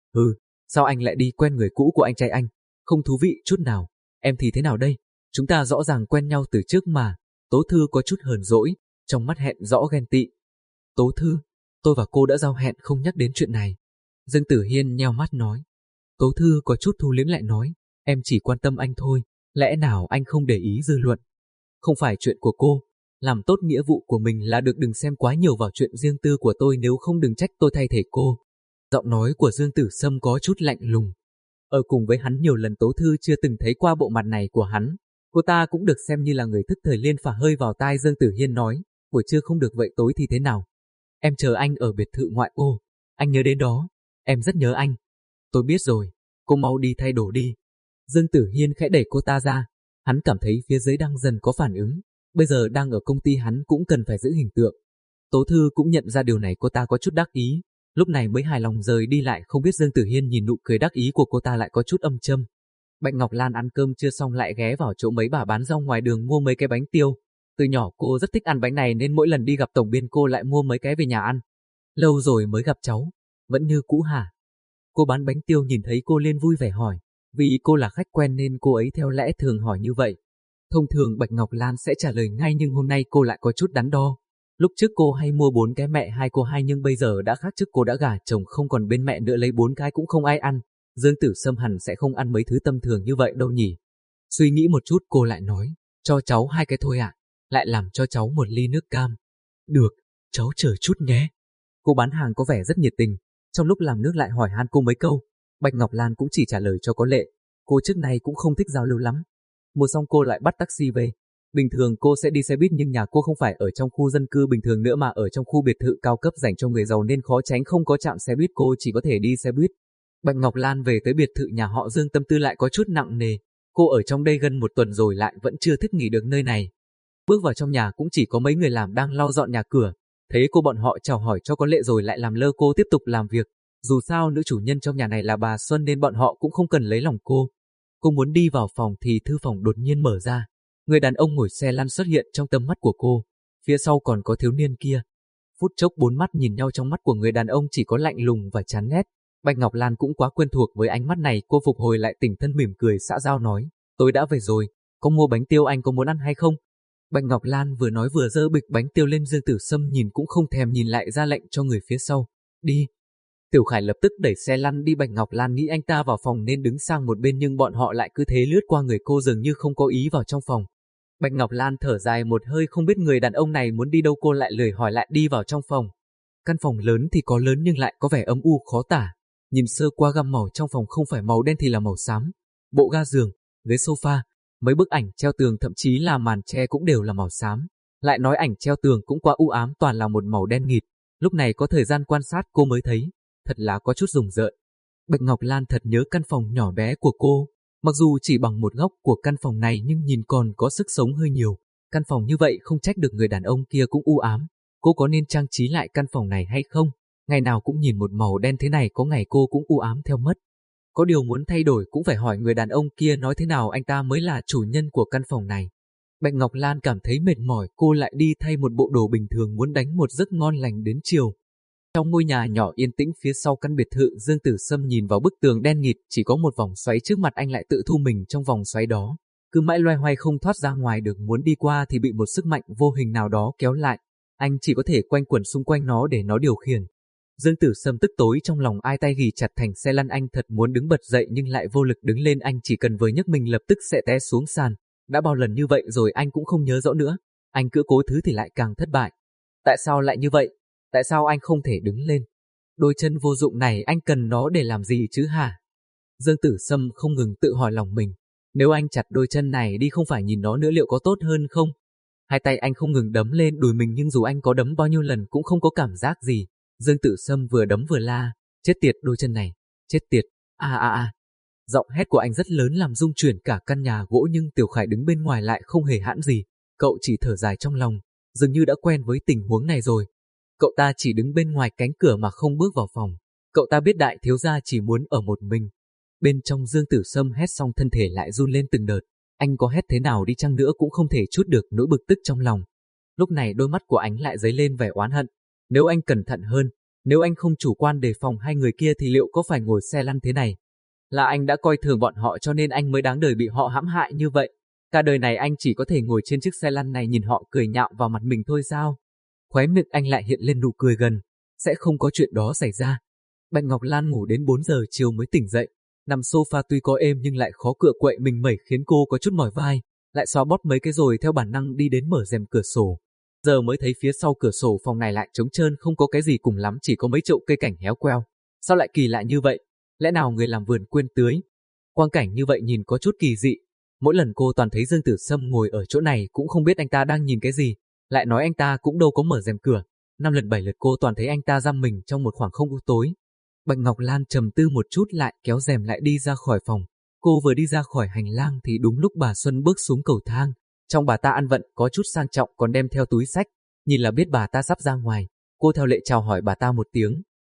Sao anh lại đi quen người cũ của anh trai anh? Không thú vị chút nào. Em thì thế nào đây? Chúng ta rõ ràng quen nhau từ trước mà. Tố Thư có chút hờn dỗi, trong mắt hẹn rõ ghen tị. Tố Thư, tôi và cô đã giao hẹn không nhắc đến chuyện này. Dương Tử Hiên nheo mắt nói. Tố Thư có chút thu liễm lại nói, em chỉ quan tâm anh thôi, lẽ nào anh không để ý dư luận? Không phải chuyện của cô, làm tốt nghĩa vụ của mình là được, đừng xem quá nhiều vào chuyện riêng tư của tôi, nếu không đừng trách tôi thay thế cô. Giọng nói của Dương Tử Sâm có chút lạnh lùng. Ở cùng với hắn nhiều lần, Tố Thư chưa từng thấy qua bộ mặt này của hắn. Cô ta cũng được xem như là người thức thời, liền phả hơi vào tai Dương Tử Hiên nói, buổi trưa không được vậy tối thì thế nào? Em chờ anh ở biệt thự ngoại ô, anh nhớ đến đó, em rất nhớ anh. Tôi biết rồi, cô mau đi thay đồ đi. Dương Tử Hiên khẽ đẩy cô ta ra, hắn cảm thấy phía dưới đang dần có phản ứng, bây giờ đang ở công ty hắn cũng cần phải giữ hình tượng. Tố Thư cũng nhận ra điều này, cô ta có chút đắc ý, lúc này mới hài lòng rời đi, lại không biết Dương Tử Hiên nhìn nụ cười đắc ý của cô ta lại có chút âm châm. Bạch Ngọc Lan ăn cơm chưa xong lại ghé vào chỗ mấy bà bán rau ngoài đường mua mấy cái bánh tiêu. Từ nhỏ cô rất thích ăn bánh này nên mỗi lần đi gặp tổng biên cô lại mua mấy cái về nhà ăn. Lâu rồi mới gặp cháu, vẫn như cũ hả? Cô bán bánh tiêu nhìn thấy cô liền vui vẻ hỏi, vì cô là khách quen nên cô ấy theo lẽ thường hỏi như vậy. Thông thường Bạch Ngọc Lan sẽ trả lời ngay nhưng hôm nay cô lại có chút đắn đo. Lúc trước cô hay mua 4 cái mẹ 2 cô 2 nhưng bây giờ đã khác, trước cô đã gả chồng không còn bên mẹ nữa, lấy 4 cái cũng không ai ăn. Dương Tử Sâm hẳn sẽ không ăn mấy thứ tầm thường như vậy đâu nhỉ. Suy nghĩ một chút cô lại nói, cho cháu 2 cái thôi ạ, lại làm cho cháu 1 ly nước cam. Được, cháu chờ chút nhé. Cô bán hàng có vẻ rất nhiệt tình, trong lúc làm nước lại hỏi han cô mấy câu. Bạch Ngọc Lan cũng chỉ trả lời cho có lệ, cô trước nay cũng không thích giao lưu lắm. Mua xong cô lại bắt taxi về. Bình thường cô sẽ đi xe buýt nhưng nhà cô không phải ở trong khu dân cư bình thường nữa mà ở trong khu biệt thự cao cấp dành cho người giàu nên khó tránh không có trạm xe buýt, cô chỉ có thể đi xe buýt. Bạch Ngọc Lan về tới biệt thự nhà họ Dương, tâm tư lại có chút nặng nề. Cô ở trong đây gần 1 tuần rồi lại vẫn chưa thích nghỉ được nơi này. Bước vào trong nhà cũng chỉ có mấy người làm đang lau dọn nhà cửa. Thấy cô bọn họ chào hỏi cho có lệ rồi lại làm lơ cô tiếp tục làm việc. Dù sao nữ chủ nhân trong nhà này là bà Xuân nên bọn họ cũng không cần lấy lòng cô. Cô muốn đi vào phòng thì thư phòng đột nhiên mở ra. Người đàn ông ngồi xe lăn xuất hiện trong tầm mắt của cô. Phía sau còn có thiếu niên kia. Phút chốc 4 mắt nhìn nhau, trong mắt của người đàn ông chỉ có lạnh lùng và chán ghét. Bạch Ngọc Lan cũng quá quen thuộc với ánh mắt này, cô phục hồi lại tỉnh thân mỉm cười xã giao nói, tôi đã về rồi, có mua bánh tiêu, anh có muốn ăn hay không? Bạch Ngọc Lan vừa nói vừa giơ bịch bánh tiêu lên. Dương Tử Sâm nhìn cũng không thèm nhìn lại ra lệnh cho người phía sau, đi. Tiểu Khải lập tức đẩy xe lăn đi. Bạch Ngọc Lan nghĩ anh ta vào phòng nên đứng sang một bên nhưng bọn họ lại cứ thế lướt qua người cô, dường như không có ý vào trong phòng. Bạch Ngọc Lan thở dài một hơi, không biết người đàn ông này muốn đi đâu, cô lại lười hỏi lại đi vào trong phòng. Căn phòng lớn thì có lớn nhưng lại có vẻ âm u khó tả. Nhìn sơ qua gam màu trong phòng không phải màu đen thì là màu xám. Bộ ga giường, ghế sofa, mấy bức ảnh treo tường, thậm chí là màn che cũng đều là màu xám. Lại nói ảnh treo tường cũng quá u ám, toàn là một màu đen nghịt. Lúc này có thời gian quan sát cô mới thấy, thật là có chút rùng rợn. Bạch Ngọc Lan thật nhớ căn phòng nhỏ bé của cô. Mặc dù chỉ bằng một góc của căn phòng này nhưng nhìn còn có sức sống hơi nhiều. Căn phòng như vậy không trách được người đàn ông kia cũng u ám. Cô có nên trang trí lại căn phòng này hay không? Ngày nào cũng nhìn một màu đen thế này có ngày cô cũng u ám theo mất. Có điều muốn thay đổi cũng phải hỏi người đàn ông kia nói thế nào anh ta mới là chủ nhân của căn phòng này. Bạch Ngọc Lan cảm thấy mệt mỏi, cô lại đi thay một bộ đồ bình thường muốn đánh một giấc ngon lành đến chiều. Trong ngôi nhà nhỏ yên tĩnh phía sau căn biệt thự, Dương Tử Sâm nhìn vào bức tường đen nghịt, chỉ có một vòng xoáy trước mặt, anh lại tự thu mình trong vòng xoáy đó. Cứ mãi loay hoay không thoát ra ngoài được, muốn đi qua thì bị một sức mạnh vô hình nào đó kéo lại. Anh chỉ có thể quanh quẩn xung quanh nó để nó điều khiển. Dương Tử Sâm tức tối trong lòng, ai tay ghì chặt thành xe lăn, anh thật muốn đứng bật dậy nhưng lại vô lực đứng lên, anh chỉ cần vừa nhấc mình lập tức sẽ té xuống sàn. Đã bao lần như vậy rồi anh cũng không nhớ rõ nữa. Anh cứ cố thứ thì lại càng thất bại. Tại sao lại như vậy? Tại sao anh không thể đứng lên? Đôi chân vô dụng này anh cần nó để làm gì chứ hả? Dương Tử Sâm không ngừng tự hỏi lòng mình. Nếu anh chặt đôi chân này đi không phải nhìn nó nữa liệu có tốt hơn không? Hai tay anh không ngừng đấm lên đùi mình nhưng dù anh có đấm bao nhiêu lần cũng không có cảm giác gì. Dương Tử Sâm vừa đấm vừa la, chết tiệt đôi chân này, chết tiệt, Giọng hét của anh rất lớn làm rung chuyển cả căn nhà gỗ nhưng Tiểu Khải đứng bên ngoài lại không hề hãn gì. Cậu chỉ thở dài trong lòng, dường như đã quen với tình huống này rồi. Cậu ta chỉ đứng bên ngoài cánh cửa mà không bước vào phòng. Cậu ta biết đại thiếu gia chỉ muốn ở một mình. Bên trong Dương Tử Sâm hét xong thân thể lại run lên từng đợt. Anh có hét thế nào đi chăng nữa cũng không thể trút được nỗi bực tức trong lòng. Lúc này đôi mắt của anh lại dấy lên vẻ oán hận. Nếu anh cẩn thận hơn, nếu anh không chủ quan đề phòng hai người kia thì liệu có phải ngồi xe lăn thế này? Là anh đã coi thường bọn họ cho nên anh mới đáng đời bị họ hãm hại như vậy. Cả đời này anh chỉ có thể ngồi trên chiếc xe lăn này nhìn họ cười nhạo vào mặt mình thôi sao? Khóe miệng anh lại hiện lên nụ cười gần. Sẽ không có chuyện đó xảy ra. Bạch Ngọc Lan ngủ đến 4 giờ chiều mới tỉnh dậy. Nằm sofa tuy có êm nhưng lại khó cựa quậy mình mẩy khiến cô có chút mỏi vai. Lại xoa bóp mấy cái rồi theo bản năng đi đến mở rèm cửa sổ. Giờ mới thấy phía sau cửa sổ phòng này lại trống trơn, không có cái gì, cùng lắm chỉ có mấy chậu cây cảnh héo queo. Sao lại kỳ lạ như vậy? Lẽ nào người làm vườn quên tưới? Quang cảnh như vậy nhìn có chút kỳ dị. Mỗi lần cô toàn thấy Dương Tử Sâm ngồi ở chỗ này cũng không biết anh ta đang nhìn cái gì. Lại nói anh ta cũng đâu có mở rèm cửa. 5 lần 7 lượt cô toàn thấy anh ta giam mình trong một khoảng không u tối. Bạch Ngọc Lan trầm tư một chút lại kéo rèm lại đi ra khỏi phòng. Cô vừa đi ra khỏi hành lang thì đúng lúc bà Xuân bước xuống cầu thang. Trong bà ta ăn vận có chút sang trọng còn đem theo túi sách. Nhìn là biết bà ta sắp ra ngoài. Cô theo lệ chào hỏi bà ta một tiếng.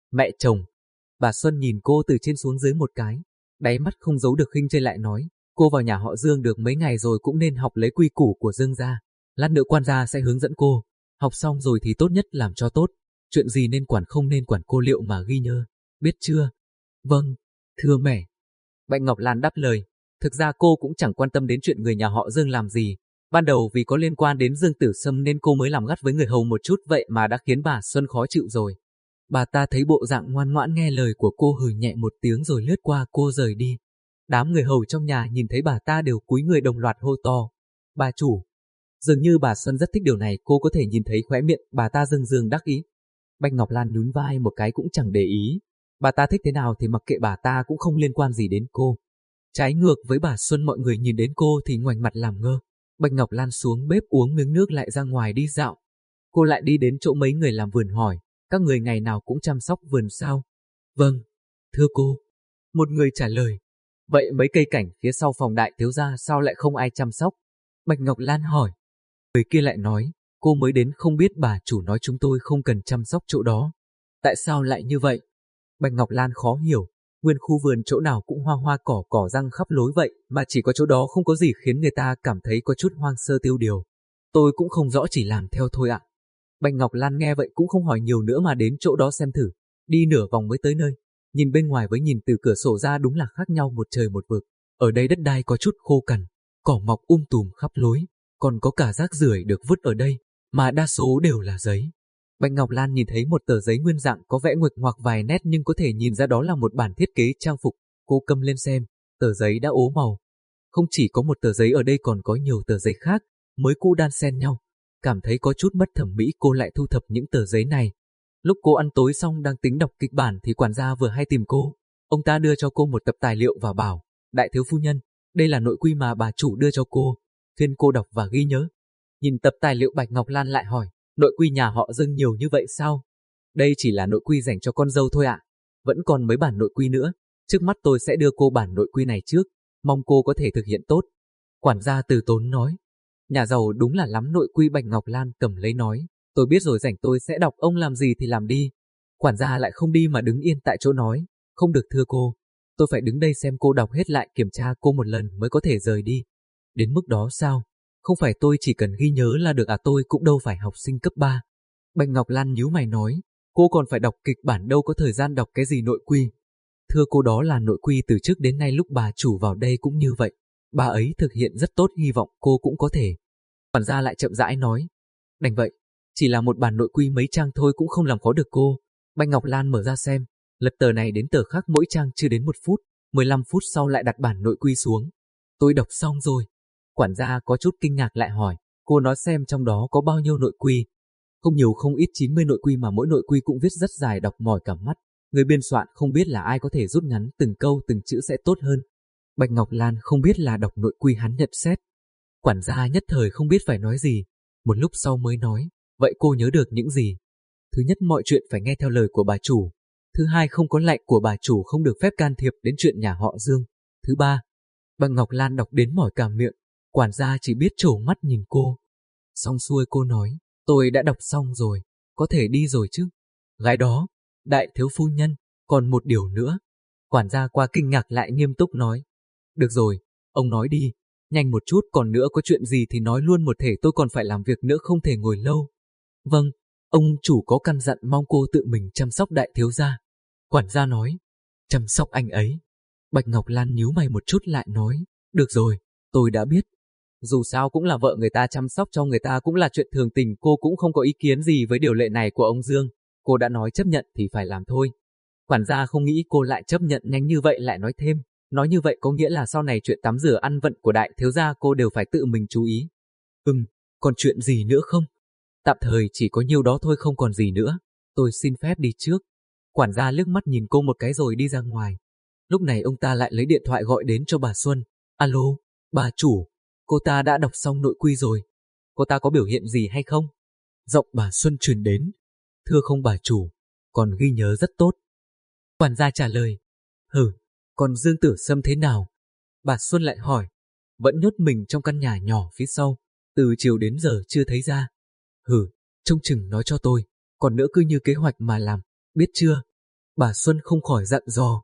Mẹ chồng. Bà Xuân nhìn cô từ trên xuống dưới một cái, đáy mắt không giấu được khinh chê lại nói, cô vào nhà họ Dương được mấy ngày rồi cũng nên học lấy quy củ của Dương gia. Lát nữa quan gia sẽ hướng dẫn cô, học xong rồi thì tốt nhất làm cho tốt, chuyện gì nên quản không nên quản cô liệu mà ghi nhớ, biết chưa? Vâng, thưa mẹ. Bạch Ngọc Lan đáp lời, thực ra cô cũng chẳng quan tâm đến chuyện người nhà họ Dương làm gì. Ban đầu vì có liên quan đến Dương Tử Sâm nên cô mới làm gắt với người hầu một chút vậy mà đã khiến bà Xuân khó chịu rồi. Bà ta thấy bộ dạng ngoan ngoãn nghe lời của cô hừ nhẹ một tiếng rồi lướt qua cô rời đi. Đám người hầu trong nhà nhìn thấy bà ta đều cúi người đồng loạt hô to. Bà chủ. Dường như bà Xuân rất thích điều này, cô có thể nhìn thấy khóe miệng bà ta rưng rưng đắc ý. Bạch Ngọc Lan nhún vai một cái cũng chẳng để ý. Bà ta thích thế nào thì mặc kệ bà ta, cũng không liên quan gì đến cô. Trái ngược với bà Xuân, mọi người nhìn đến cô thì ngoảnh mặt làm ngơ. Bạch Ngọc Lan xuống bếp uống miếng nước lại ra ngoài đi dạo. Cô lại đi đến chỗ mấy người làm vườn hỏi, các người ngày nào cũng chăm sóc vườn sao? Vâng, thưa cô. Một người trả lời. Vậy mấy cây cảnh phía sau phòng đại thiếu gia sao lại không ai chăm sóc? Bạch Ngọc Lan hỏi. Người kia lại nói, cô mới đến không biết bà chủ nói chúng tôi không cần chăm sóc chỗ đó. Tại sao lại như vậy? Bạch Ngọc Lan khó hiểu, nguyên khu vườn chỗ nào cũng hoa hoa cỏ cỏ răng khắp lối vậy mà chỉ có chỗ đó không có gì khiến người ta cảm thấy có chút hoang sơ tiêu điều. Tôi cũng không rõ, chỉ làm theo thôi ạ. Bạch Ngọc Lan nghe vậy cũng không hỏi nhiều nữa mà đến chỗ đó xem thử, đi nửa vòng mới tới nơi. Nhìn bên ngoài với nhìn từ cửa sổ ra đúng là khác nhau một trời một vực. Ở đây đất đai có chút khô cằn, cỏ mọc tùm khắp lối, còn có cả rác rưởi được vứt ở đây, mà đa số đều là giấy. Bạch Ngọc Lan nhìn thấy một tờ giấy nguyên dạng có vẽ nguệch ngoạc vài nét nhưng có thể nhìn ra đó là một bản thiết kế trang phục. Cô cầm lên xem, tờ giấy đã ố màu. Không chỉ có một tờ giấy ở đây còn có nhiều tờ giấy khác, mới cũ đan xen nhau. Cảm thấy có chút mất thẩm mỹ, cô lại thu thập những tờ giấy này. Lúc cô ăn tối xong đang tính đọc kịch bản thì quản gia vừa hay tìm cô. Ông ta đưa cho cô một tập tài liệu và bảo, đại thiếu phu nhân, đây là nội quy mà bà chủ đưa cho cô, phiên cô đọc và ghi nhớ. Nhìn tập tài liệu, Bạch Ngọc Lan lại hỏi, nội quy nhà họ Dương nhiều như vậy sao? Đây chỉ là nội quy dành cho con dâu thôi ạ. Vẫn còn mấy bản nội quy nữa. Trước mắt tôi sẽ đưa cô bản nội quy này trước, mong cô có thể thực hiện tốt. Quản gia từ tốn nói. Nhà giàu đúng là lắm nội quy. Bạch Ngọc Lan cầm lấy nói, tôi biết rồi, rảnh tôi sẽ đọc, ông làm gì thì làm đi. Quản gia lại không đi mà đứng yên tại chỗ nói, không được thưa cô, tôi phải đứng đây xem cô đọc hết lại, kiểm tra cô một lần mới có thể rời đi. Đến mức đó sao? Không phải tôi chỉ cần ghi nhớ là được à, tôi cũng đâu phải học sinh cấp 3. Bạch Ngọc Lan nhíu mày nói, cô còn phải đọc kịch bản, đâu có thời gian đọc cái gì nội quy. Thưa cô, đó là nội quy từ trước đến nay, lúc bà chủ vào đây cũng như vậy. Bà ấy thực hiện rất tốt, hy vọng cô cũng có thể. Quản gia lại chậm rãi nói, đành vậy, chỉ là một bản nội quy mấy trang thôi cũng không làm khó được cô. Bạch Ngọc Lan mở ra xem, lật tờ này đến tờ khác, mỗi trang chưa đến 1 phút, 15 phút sau lại đặt bản nội quy xuống. Tôi đọc xong rồi. Quản gia có chút kinh ngạc lại hỏi, cô nói xem trong đó có bao nhiêu nội quy? Không nhiều không ít, 90 nội quy mà mỗi nội quy cũng viết rất dài, đọc mỏi cả mắt. Người biên soạn không biết là ai, có thể rút ngắn từng câu từng chữ sẽ tốt hơn. Bạch Ngọc Lan không biết là đọc nội quy hắn nhận xét. Quản gia nhất thời không biết phải nói gì, một lúc sau mới nói, vậy cô nhớ được những gì? Thứ nhất, mọi chuyện phải nghe theo lời của bà chủ. Thứ hai, không có lệnh của bà chủ không được phép can thiệp đến chuyện nhà họ Dương. Thứ ba. Bạch Ngọc Lan đọc đến mỏi cả miệng, quản gia chỉ biết trố mắt nhìn cô. Xong xuôi cô nói, tôi đã đọc xong rồi, có thể đi rồi chứ? Gái đó, đại thiếu phu nhân, còn một điều nữa. Quản gia qua kinh ngạc lại nghiêm túc nói, được rồi, ông nói đi, nhanh một chút, còn nữa có chuyện gì thì nói luôn một thể, tôi còn phải làm việc nữa, không thể ngồi lâu. Vâng, ông chủ có căn dặn mong cô tự mình chăm sóc đại thiếu gia. Quản gia nói, chăm sóc anh ấy. Bạch Ngọc Lan nhíu mày một chút lại nói, được rồi, tôi đã biết. Dù sao cũng là vợ người ta, chăm sóc cho người ta cũng là chuyện thường tình, cô cũng không có ý kiến gì với điều lệ này của ông Dương. Cô đã nói chấp nhận thì phải làm thôi. Quản gia không nghĩ cô lại chấp nhận nhanh như vậy, lại nói thêm, nói như vậy có nghĩa là sau này chuyện tắm rửa ăn vận của đại thiếu gia cô đều phải tự mình chú ý. Còn chuyện gì nữa không? Tạm thời chỉ có nhiêu đó thôi, không còn gì nữa. Tôi xin phép đi trước. Quản gia liếc mắt nhìn cô một cái rồi đi ra ngoài. Lúc này ông ta lại lấy điện thoại gọi đến cho bà Xuân. Alo, bà chủ, cô ta đã đọc xong nội quy rồi. Cô ta có biểu hiện gì hay không? Giọng bà Xuân truyền đến. Thưa không bà chủ, còn ghi nhớ rất tốt. Quản gia trả lời. Còn Dương Tử Sâm thế nào? Bà Xuân lại hỏi. Vẫn nhốt mình trong căn nhà nhỏ phía sau, từ chiều đến giờ chưa thấy ra. Trông chừng nói cho tôi, còn nữa cứ như kế hoạch mà làm, biết chưa? Bà Xuân không khỏi dặn dò.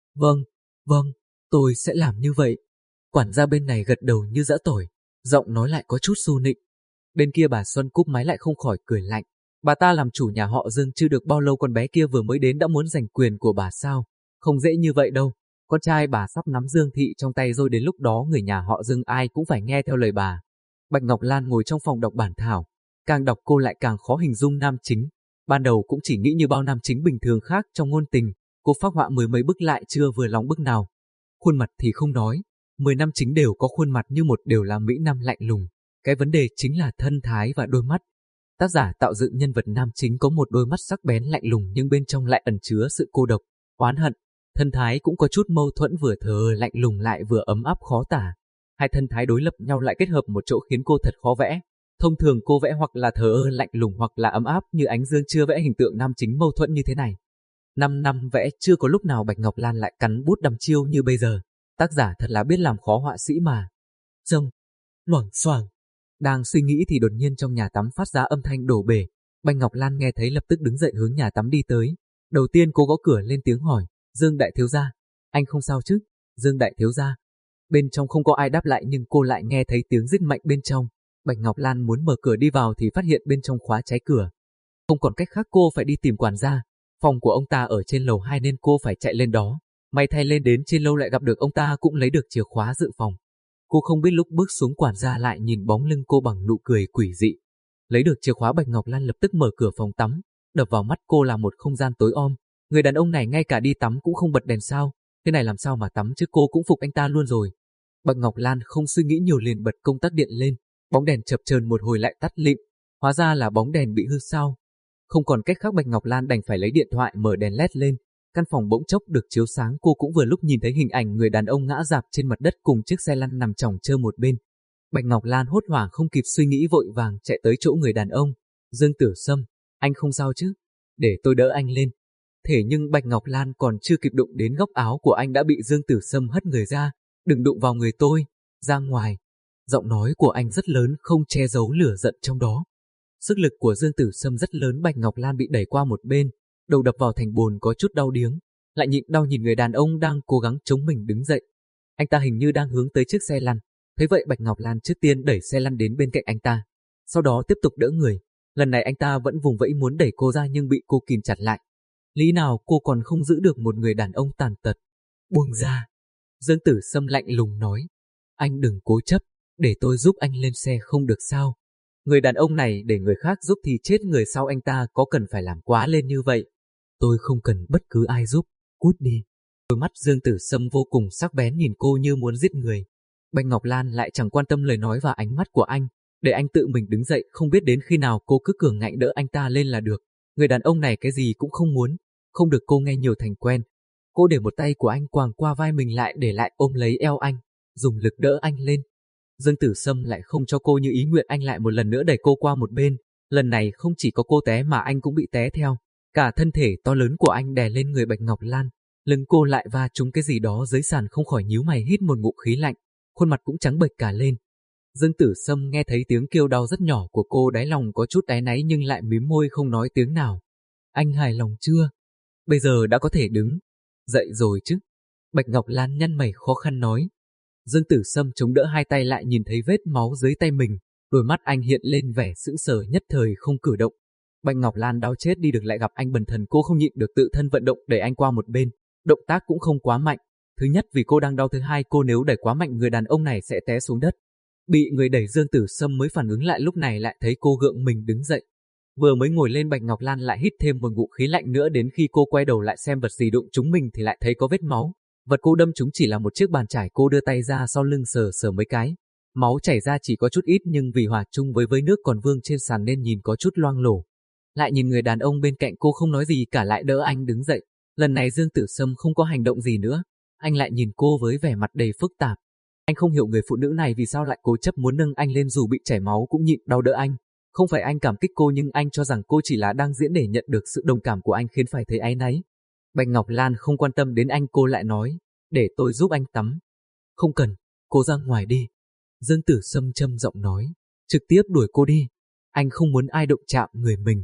Vâng, tôi sẽ làm như vậy. Quản gia bên này gật đầu như giã tỏi, giọng nói lại có chút xu nịnh. Bên kia bà Xuân cúp máy lại không khỏi cười lạnh. Bà ta làm chủ nhà họ Dương chưa được bao lâu con bé kia vừa mới đến đã muốn giành quyền của bà sao? Không dễ như vậy đâu. Con trai bà sắp nắm Dương thị trong tay rồi, đến lúc đó người nhà họ Dương ai cũng phải nghe theo lời bà. Bạch Ngọc Lan ngồi trong phòng đọc bản thảo. Càng đọc cô lại càng khó hình dung nam chính. Ban đầu cũng chỉ nghĩ như bao nam chính bình thường khác trong ngôn tình. Cô phác họa mười mấy bức lại chưa vừa lòng bức nào. Khuôn mặt thì không nói. 10 nam chính đều có khuôn mặt như một, đều là mỹ nam lạnh lùng. Cái vấn đề chính là thân thái và đôi mắt. Tác giả tạo dựng nhân vật nam chính có một đôi mắt sắc bén lạnh lùng nhưng bên trong lại ẩn chứa sự cô độc, oán hận. Thân thái cũng có chút mâu thuẫn, vừa thờ lạnh lùng lại vừa ấm áp khó tả. Hai thân thái đối lập nhau lại kết hợp một chỗ khiến cô thật khó vẽ. Thông thường cô vẽ hoặc là thờ ơ lạnh lùng hoặc là ấm áp, như Ánh Dương chưa vẽ hình tượng nam chính mâu thuẫn như thế này. 5 năm vẽ chưa có lúc nào Bạch Ngọc Lan lại cắn bút đăm chiêu như bây giờ. Tác giả thật là biết làm khó họa sĩ mà. Rông, loảng xoảng. Đang suy nghĩ thì đột nhiên trong nhà tắm phát ra âm thanh đổ bể. Bạch Ngọc Lan nghe thấy lập tức đứng dậy hướng nhà tắm đi tới. Đầu tiên cô gõ cửa lên tiếng hỏi, Dương đại thiếu gia, anh không sao chứ? Dương đại thiếu gia. Bên trong không có ai đáp lại nhưng cô lại nghe thấy tiếng rít mạnh bên trong. Bạch Ngọc Lan muốn mở cửa đi vào thì phát hiện bên trong khóa trái cửa. Không còn cách khác, cô phải đi tìm quản gia. Phòng của ông ta ở trên lầu 2 nên cô phải chạy lên đó. May thay lên đến trên lâu lại gặp được ông ta cũng lấy được chìa khóa dự phòng. Cô không biết lúc bước xuống quản gia lại nhìn bóng lưng cô bằng nụ cười quỷ dị. Lấy được chìa khóa, Bạch Ngọc Lan lập tức mở cửa phòng tắm. Đập vào mắt cô là một không gian tối om. Người đàn ông này ngay cả đi tắm cũng không bật đèn sao? Thế này làm sao mà tắm chứ, cô cũng phục anh ta luôn rồi. Bạch Ngọc Lan không suy nghĩ nhiều liền bật công tắc điện lên. Bóng đèn chập chờn một hồi lại tắt lịm. Hóa ra là bóng đèn bị hư sao. Không còn cách khác, Bạch Ngọc Lan đành phải lấy điện thoại mở đèn led lên. Căn phòng bỗng chốc được chiếu sáng, cô cũng vừa lúc nhìn thấy hình ảnh người đàn ông ngã rạp trên mặt đất cùng chiếc xe lăn nằm chỏng chơ một bên. Bạch Ngọc Lan hốt hoảng không kịp suy nghĩ, vội vàng chạy tới chỗ người đàn ông. Dương Tử Sâm, anh không sao chứ? Để tôi đỡ anh lên. Thế nhưng Bạch Ngọc Lan còn chưa kịp đụng đến góc áo của anh đã bị Dương Tử Sâm hất người ra. Đừng đụng vào người tôi, ra ngoài. Giọng nói của anh rất lớn không che giấu lửa giận trong đó. Sức lực của Dương Tử Sâm rất lớn, Bạch Ngọc Lan bị đẩy qua một bên, đầu đập vào thành bồn có chút đau điếng, lại nhịn đau nhìn người đàn ông đang cố gắng chống mình đứng dậy. Anh ta hình như đang hướng tới chiếc xe lăn. Thấy vậy Bạch Ngọc Lan trước tiên đẩy xe lăn đến bên cạnh anh ta, sau đó tiếp tục đỡ người. Lần này anh ta vẫn vùng vẫy muốn đẩy cô ra nhưng bị cô kìm chặt lại. Lý nào cô còn không giữ được một người đàn ông tàn tật. Buông ra. Dương Tử Sâm lạnh lùng nói. Anh đừng cố chấp, để tôi giúp anh lên xe không được sao? Người đàn ông này để người khác giúp thì chết người sao, anh ta có cần phải làm quá lên như vậy? Tôi không cần bất cứ ai giúp, cút đi. Đôi mắt Dương Tử Sâm vô cùng sắc bén nhìn cô như muốn giết người. Bạch Ngọc Lan lại chẳng quan tâm lời nói và ánh mắt của anh, để anh tự mình đứng dậy, không biết đến khi nào cô cứ cường ngạnh đỡ anh ta lên là được. Người đàn ông này cái gì cũng không muốn, không được cô nghe nhiều thành quen. Cô để một tay của anh quàng qua vai mình lại để lại ôm lấy eo anh, dùng lực đỡ anh lên. Dương Tử Sâm lại không cho cô như ý nguyện, anh lại một lần nữa đẩy cô qua một bên. Lần này không chỉ có cô té mà anh cũng bị té theo. Cả thân thể to lớn của anh đè lên người Bạch Ngọc Lan, lưng cô lại va trúng cái gì đó dưới sàn, không khỏi nhíu mày hít một ngụm khí lạnh, khuôn mặt cũng trắng bệch cả lên. Dương Tử Sâm nghe thấy tiếng kêu đau rất nhỏ của cô, đáy lòng có chút áy náy nhưng lại mím môi không nói tiếng nào. Anh hài lòng chưa? Bây giờ đã có thể đứng dậy rồi chứ? Bạch Ngọc Lan nhăn mày khó khăn nói. Dương Tử Sâm chống đỡ hai tay lại nhìn thấy vết máu dưới tay mình, đôi mắt anh hiện lên vẻ sững sờ, nhất thời không cử động. Bạch Ngọc Lan đau chết đi được lại gặp anh bần thần, cô không nhịn được tự thân vận động đẩy anh qua một bên. Động tác cũng không quá mạnh, thứ nhất vì cô đang đau, thứ hai cô nếu đẩy quá mạnh người đàn ông này sẽ té xuống đất. Bị người đẩy Dương Tử Sâm mới phản ứng lại, lúc này lại thấy cô gượng mình đứng dậy. Vừa mới ngồi lên Bạch Ngọc Lan lại hít thêm một ngụm khí lạnh nữa, đến khi cô quay đầu lại xem vật gì đụng trúng mình thì lại thấy có vết máu. Vật cô đâm trúng chỉ là một chiếc bàn chải, cô đưa tay ra sau lưng sờ sờ mấy cái. Máu chảy ra chỉ có chút ít nhưng vì hòa chung với nước còn vương trên sàn nên nhìn có chút loang lổ. Lại nhìn người đàn ông bên cạnh cô không nói gì cả, lại đỡ anh đứng dậy. Lần này Dương Tử Sâm không có hành động gì nữa, anh lại nhìn cô với vẻ mặt đầy phức tạp. Anh không hiểu người phụ nữ này vì sao lại cố chấp muốn nâng anh lên, dù bị chảy máu cũng nhịn đau đỡ anh. Không phải anh cảm kích cô nhưng anh cho rằng cô chỉ là đang diễn để nhận được sự đồng cảm của anh, khiến phải thấy áy náy. Bạch Ngọc Lan không quan tâm đến anh, cô lại nói, để tôi giúp anh tắm. Không cần, cô ra ngoài đi. Dương Tử Sâm trầm giọng nói, trực tiếp đuổi cô đi. Anh không muốn ai động chạm người mình.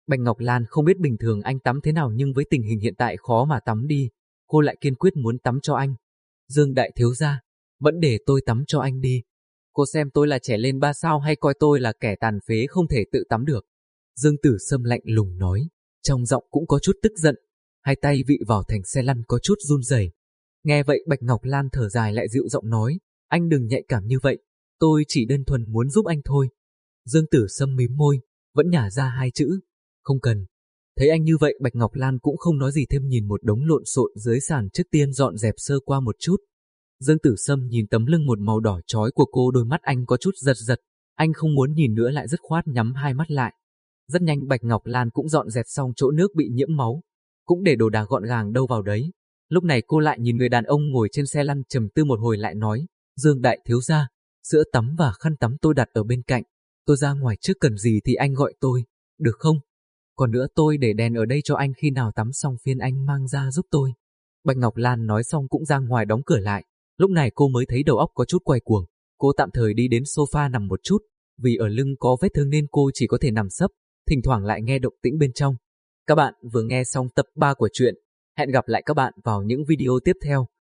Bạch Ngọc Lan không biết bình thường anh tắm thế nào nhưng với tình hình hiện tại khó mà tắm đi, cô lại kiên quyết muốn tắm cho anh. Dương đại thiếu gia, vẫn để tôi tắm cho anh đi. Cô xem tôi là trẻ lên 3 sao hay coi tôi là kẻ tàn phế không thể tự tắm được? Dương Tử Sâm lạnh lùng nói, trong giọng cũng có chút tức giận, hai tay vị vào thành xe lăn có chút run rẩy. Nghe vậy Bạch Ngọc Lan thở dài lại dịu giọng nói, anh đừng nhạy cảm như vậy, tôi chỉ đơn thuần muốn giúp anh thôi. Dương Tử Sâm mím môi, vẫn nhả ra hai chữ, không cần. Thấy anh như vậy Bạch Ngọc Lan cũng không nói gì thêm, nhìn một đống lộn xộn dưới sàn trước tiên dọn dẹp sơ qua một chút. Dương Tử Sâm nhìn tấm lưng một màu đỏ chói của cô, đôi mắt anh có chút giật giật, anh không muốn nhìn nữa lại dứt khoát nhắm hai mắt lại. Rất nhanh Bạch Ngọc Lan cũng dọn dẹp xong chỗ nước bị nhiễm máu, cũng để đồ đạc gọn gàng đâu vào đấy. Lúc này cô lại nhìn người đàn ông ngồi trên xe lăn trầm tư một hồi lại nói, Dương đại thiếu gia, sữa tắm và khăn tắm tôi đặt ở bên cạnh, tôi ra ngoài trước cần gì thì anh gọi tôi, được không? Còn nữa tôi để đèn ở đây cho anh, khi nào tắm xong phiên anh mang ra giúp tôi. Bạch Ngọc Lan nói xong cũng ra ngoài đóng cửa lại. Lúc này cô mới thấy đầu óc có chút quay cuồng. Cô tạm thời đi đến sofa nằm một chút, vì ở lưng có vết thương nên cô chỉ có thể nằm sấp, thỉnh thoảng lại nghe động tĩnh bên trong. Các bạn vừa nghe xong tập 3 của truyện. Hẹn gặp lại các bạn vào những video tiếp theo.